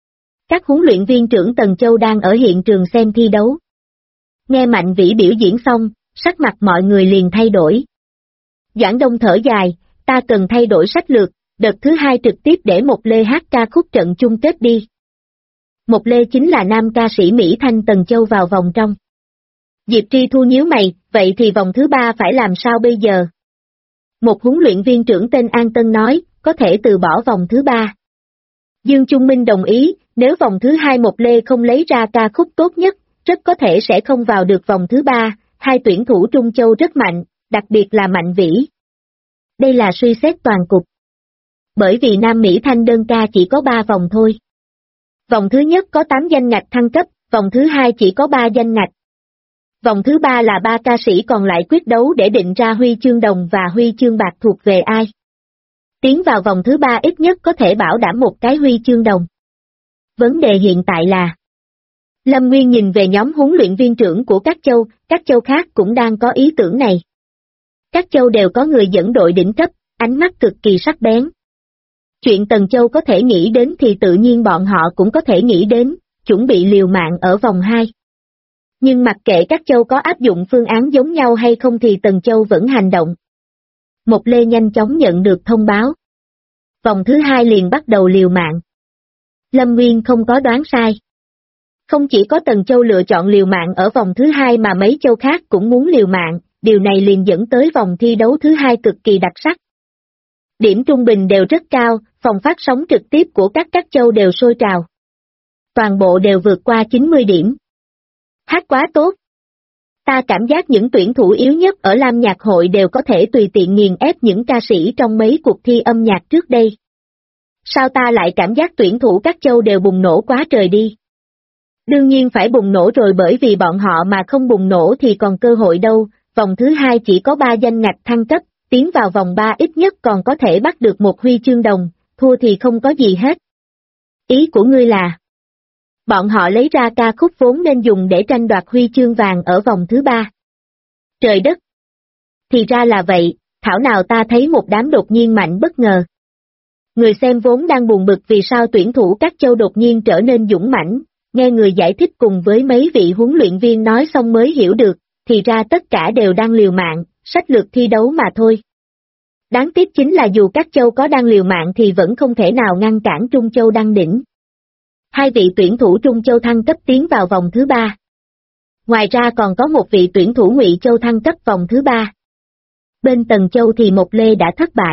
Các huấn luyện viên trưởng Tần Châu đang ở hiện trường xem thi đấu. Nghe Mạnh Vĩ biểu diễn xong, sắc mặt mọi người liền thay đổi. Doãn Đông thở dài, ta cần thay đổi sách lược, đợt thứ hai trực tiếp để Một Lê hát ca khúc trận chung kết đi. Một Lê chính là nam ca sĩ Mỹ Thanh Tần Châu vào vòng trong. Diệp Tri Thu nhíu mày, vậy thì vòng thứ ba phải làm sao bây giờ? Một huấn luyện viên trưởng tên An Tân nói, có thể từ bỏ vòng thứ ba. Dương Trung Minh đồng ý, nếu vòng thứ hai Một Lê không lấy ra ca khúc tốt nhất, rất có thể sẽ không vào được vòng thứ ba, hai tuyển thủ Trung Châu rất mạnh, đặc biệt là Mạnh Vĩ. Đây là suy xét toàn cục. Bởi vì Nam Mỹ Thanh đơn ca chỉ có 3 vòng thôi. Vòng thứ nhất có 8 danh ngạch thăng cấp, vòng thứ hai chỉ có 3 danh ngạch. Vòng thứ ba là 3 ca sĩ còn lại quyết đấu để định ra huy chương đồng và huy chương bạc thuộc về ai. Tiến vào vòng thứ ba ít nhất có thể bảo đảm một cái huy chương đồng. Vấn đề hiện tại là Lâm Nguyên nhìn về nhóm huấn luyện viên trưởng của các châu khác cũng đang có ý tưởng này. Các châu đều có người dẫn đội đỉnh cấp, ánh mắt cực kỳ sắc bén. Chuyện Tần Châu có thể nghĩ đến thì tự nhiên bọn họ cũng có thể nghĩ đến, chuẩn bị liều mạng ở vòng 2. Nhưng mặc kệ các châu có áp dụng phương án giống nhau hay không thì Tần Châu vẫn hành động. Một Lê nhanh chóng nhận được thông báo. Vòng thứ hai liền bắt đầu liều mạng. Lâm Nguyên không có đoán sai. Không chỉ có Tần Châu lựa chọn liều mạng ở vòng thứ hai mà mấy châu khác cũng muốn liều mạng, điều này liền dẫn tới vòng thi đấu thứ hai cực kỳ đặc sắc. Điểm trung bình đều rất cao, phòng phát sóng trực tiếp của các châu đều sôi trào. Toàn bộ đều vượt qua 90 điểm. Hát quá tốt. Ta cảm giác những tuyển thủ yếu nhất ở Lam Nhạc Hội đều có thể tùy tiện nghiền ép những ca sĩ trong mấy cuộc thi âm nhạc trước đây. Sao ta lại cảm giác tuyển thủ các châu đều bùng nổ quá trời đi? Đương nhiên phải bùng nổ rồi bởi vì bọn họ mà không bùng nổ thì còn cơ hội đâu, vòng thứ hai chỉ có 3 danh ngạch thăng cấp, tiến vào vòng 3 ít nhất còn có thể bắt được một huy chương đồng, thua thì không có gì hết. Ý của ngươi là bọn họ lấy ra ca khúc vốn nên dùng để tranh đoạt huy chương vàng ở vòng thứ ba. Trời đất! Thì ra là vậy, thảo nào ta thấy một đám đột nhiên mạnh bất ngờ. Người xem vốn đang buồn bực vì sao tuyển thủ các châu đột nhiên trở nên dũng mãnh, nghe người giải thích cùng với mấy vị huấn luyện viên nói xong mới hiểu được, thì ra tất cả đều đang liều mạng, sách lược thi đấu mà thôi. Đáng tiếc chính là dù các châu có đang liều mạng thì vẫn không thể nào ngăn cản Trung Châu đăng đỉnh. Hai vị tuyển thủ Trung Châu thăng cấp tiến vào vòng thứ ba. Ngoài ra còn có một vị tuyển thủ Ngụy Châu thăng cấp vòng thứ ba. Bên Tần Châu thì Một Lê đã thất bại.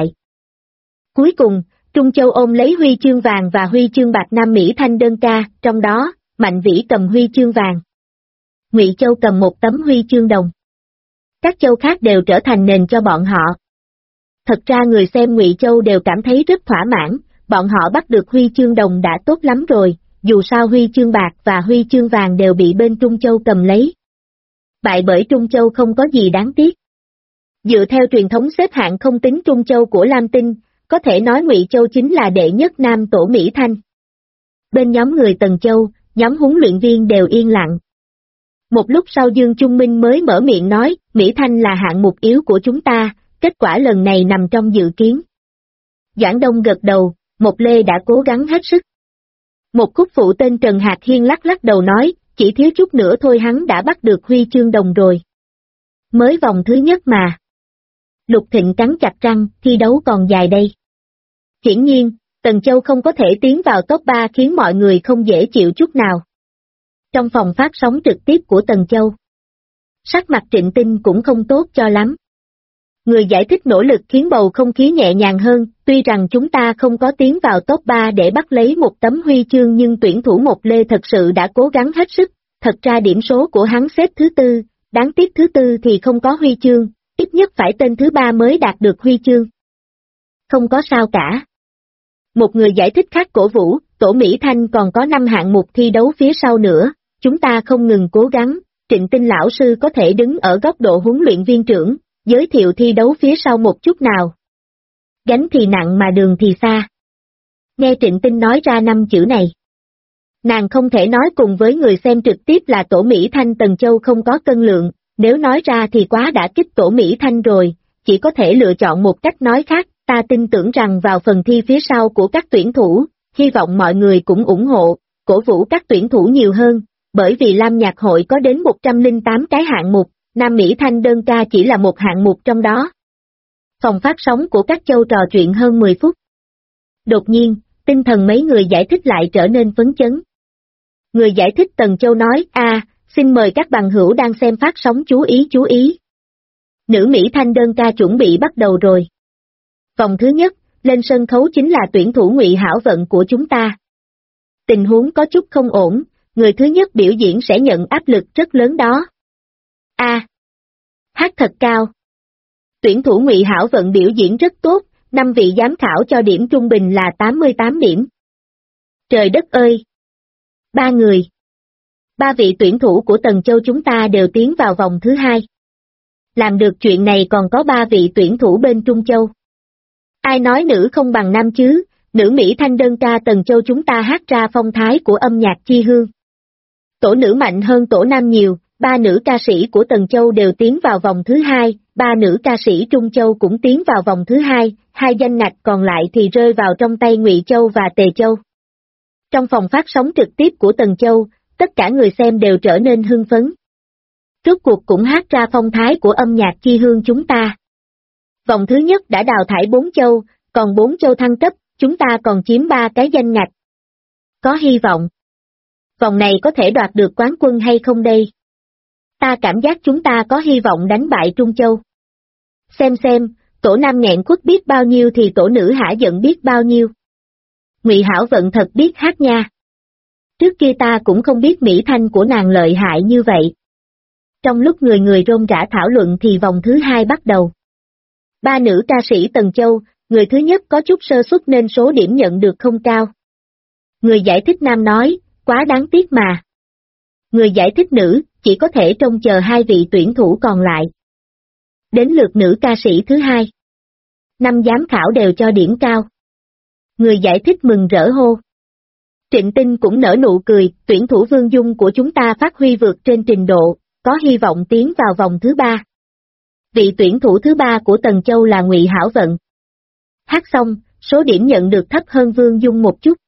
Cuối cùng, Trung Châu ôm lấy huy chương vàng và huy chương bạc Nam Mỹ Thanh đơn ca, trong đó, Mạnh Vĩ cầm huy chương vàng. Ngụy Châu cầm một tấm huy chương đồng. Các châu khác đều trở thành nền cho bọn họ. Thật ra người xem Ngụy Châu đều cảm thấy rất thỏa mãn, bọn họ bắt được huy chương đồng đã tốt lắm rồi, dù sao huy chương bạc và huy chương vàng đều bị bên Trung Châu cầm lấy. Bại bởi Trung Châu không có gì đáng tiếc. Dựa theo truyền thống xếp hạng không tính Trung Châu của Lam Tinh, có thể nói Ngụy Châu chính là đệ nhất nam tổ Mỹ Thanh. Bên nhóm người Tần Châu, nhóm huấn luyện viên đều yên lặng. Một lúc sau Dương Trung Minh mới mở miệng nói, Mỹ Thanh là hạng mục yếu của chúng ta, kết quả lần này nằm trong dự kiến. Doãn Đông gật đầu, Một Lê đã cố gắng hết sức. Một khúc phụ tên Trần Hạc Hiên lắc lắc đầu nói, chỉ thiếu chút nữa thôi hắn đã bắt được huy chương đồng rồi. Mới vòng thứ nhất mà. Lục Thịnh cắn chặt răng, thi đấu còn dài đây. Hiển nhiên, Tần Châu không có thể tiến vào top 3 khiến mọi người không dễ chịu chút nào. Trong phòng phát sóng trực tiếp của Tần Châu, sắc mặt Trịnh Tinh cũng không tốt cho lắm. Người giải thích nỗ lực khiến bầu không khí nhẹ nhàng hơn, tuy rằng chúng ta không có tiến vào top 3 để bắt lấy một tấm huy chương nhưng tuyển thủ Một Lê thật sự đã cố gắng hết sức, thật ra điểm số của hắn xếp thứ tư, đáng tiếc thứ tư thì không có huy chương, ít nhất phải tên thứ 3 mới đạt được huy chương. Không có sao cả. Một người giải thích khác cổ vũ, tổ Mỹ Thanh còn có 5 hạng mục thi đấu phía sau nữa, chúng ta không ngừng cố gắng, Trịnh Tinh lão sư có thể đứng ở góc độ huấn luyện viên trưởng, giới thiệu thi đấu phía sau một chút nào. Gánh thì nặng mà đường thì xa. Nghe Trịnh Tinh nói ra 5 chữ này. Nàng không thể nói cùng với người xem trực tiếp là tổ Mỹ Thanh Tần Châu không có cân lượng, nếu nói ra thì quá đã kích tổ Mỹ Thanh rồi, chỉ có thể lựa chọn một cách nói khác, ta tin tưởng rằng vào phần thi phía sau của các tuyển thủ, hy vọng mọi người cũng ủng hộ, cổ vũ các tuyển thủ nhiều hơn, bởi vì Lam Nhạc Hội có đến 108 cái hạng mục, Nam Mỹ Thanh đơn ca chỉ là một hạng mục trong đó. Phòng phát sóng của các châu trò chuyện hơn 10 phút. Đột nhiên, tinh thần mấy người giải thích lại trở nên phấn chấn. Người giải thích Tần Châu nói, xin mời các bằng hữu đang xem phát sóng chú ý. Nữ Mỹ Thanh đơn ca chuẩn bị bắt đầu rồi. Vòng thứ nhất, lên sân khấu chính là tuyển thủ Ngụy Hảo Vận của chúng ta. Tình huống có chút không ổn, người thứ nhất biểu diễn sẽ nhận áp lực rất lớn đó. Hát thật cao. Tuyển thủ Ngụy Hảo Vận biểu diễn rất tốt, 5 vị giám khảo cho điểm trung bình là 88 điểm. Trời đất ơi! 3 người. 3 vị tuyển thủ của Tần Châu chúng ta đều tiến vào vòng thứ 2. Làm được chuyện này còn có 3 vị tuyển thủ bên Trung Châu. Ai nói nữ không bằng nam chứ, nữ Mỹ Thanh đơn ca Tần Châu chúng ta hát ra phong thái của âm nhạc chi hương. Tổ nữ mạnh hơn tổ nam nhiều, 3 nữ ca sĩ của Tần Châu đều tiến vào vòng thứ 2, 3 nữ ca sĩ Trung Châu cũng tiến vào vòng thứ 2, 2 danh ngạch còn lại thì rơi vào trong tay Ngụy Châu và Tề Châu. Trong phòng phát sóng trực tiếp của Tần Châu, tất cả người xem đều trở nên hưng phấn. Rốt cuộc cũng hát ra phong thái của âm nhạc chi hương chúng ta. Vòng thứ nhất đã đào thải 4 châu, còn 4 châu thăng cấp, chúng ta còn chiếm 3 cái danh ngạch. Có hy vọng. Vòng này có thể đoạt được quán quân hay không đây? Ta cảm giác chúng ta có hy vọng đánh bại Trung Châu. Xem, tổ nam nghẹn khuất biết bao nhiêu thì tổ nữ hả giận biết bao nhiêu. Ngụy Hảo Vận thật biết hát nha. Trước kia ta cũng không biết Mỹ Thanh của nàng lợi hại như vậy. Trong lúc người rôm rả thảo luận thì vòng thứ 2 bắt đầu. 3 nữ ca sĩ Tần Châu, người thứ nhất có chút sơ suất nên số điểm nhận được không cao. Người giải thích nam nói, quá đáng tiếc mà. Người giải thích nữ, chỉ có thể trông chờ 2 vị tuyển thủ còn lại. Đến lượt nữ ca sĩ thứ 2. 5 giám khảo đều cho điểm cao. Người giải thích mừng rỡ hô. Trịnh Tinh cũng nở nụ cười, tuyển thủ Vương Dung của chúng ta phát huy vượt trên trình độ, có hy vọng tiến vào vòng thứ 3. Vị tuyển thủ thứ 3 của Tần Châu là Ngụy Hảo Vận. Hát xong, số điểm nhận được thấp hơn Vương Dung một chút.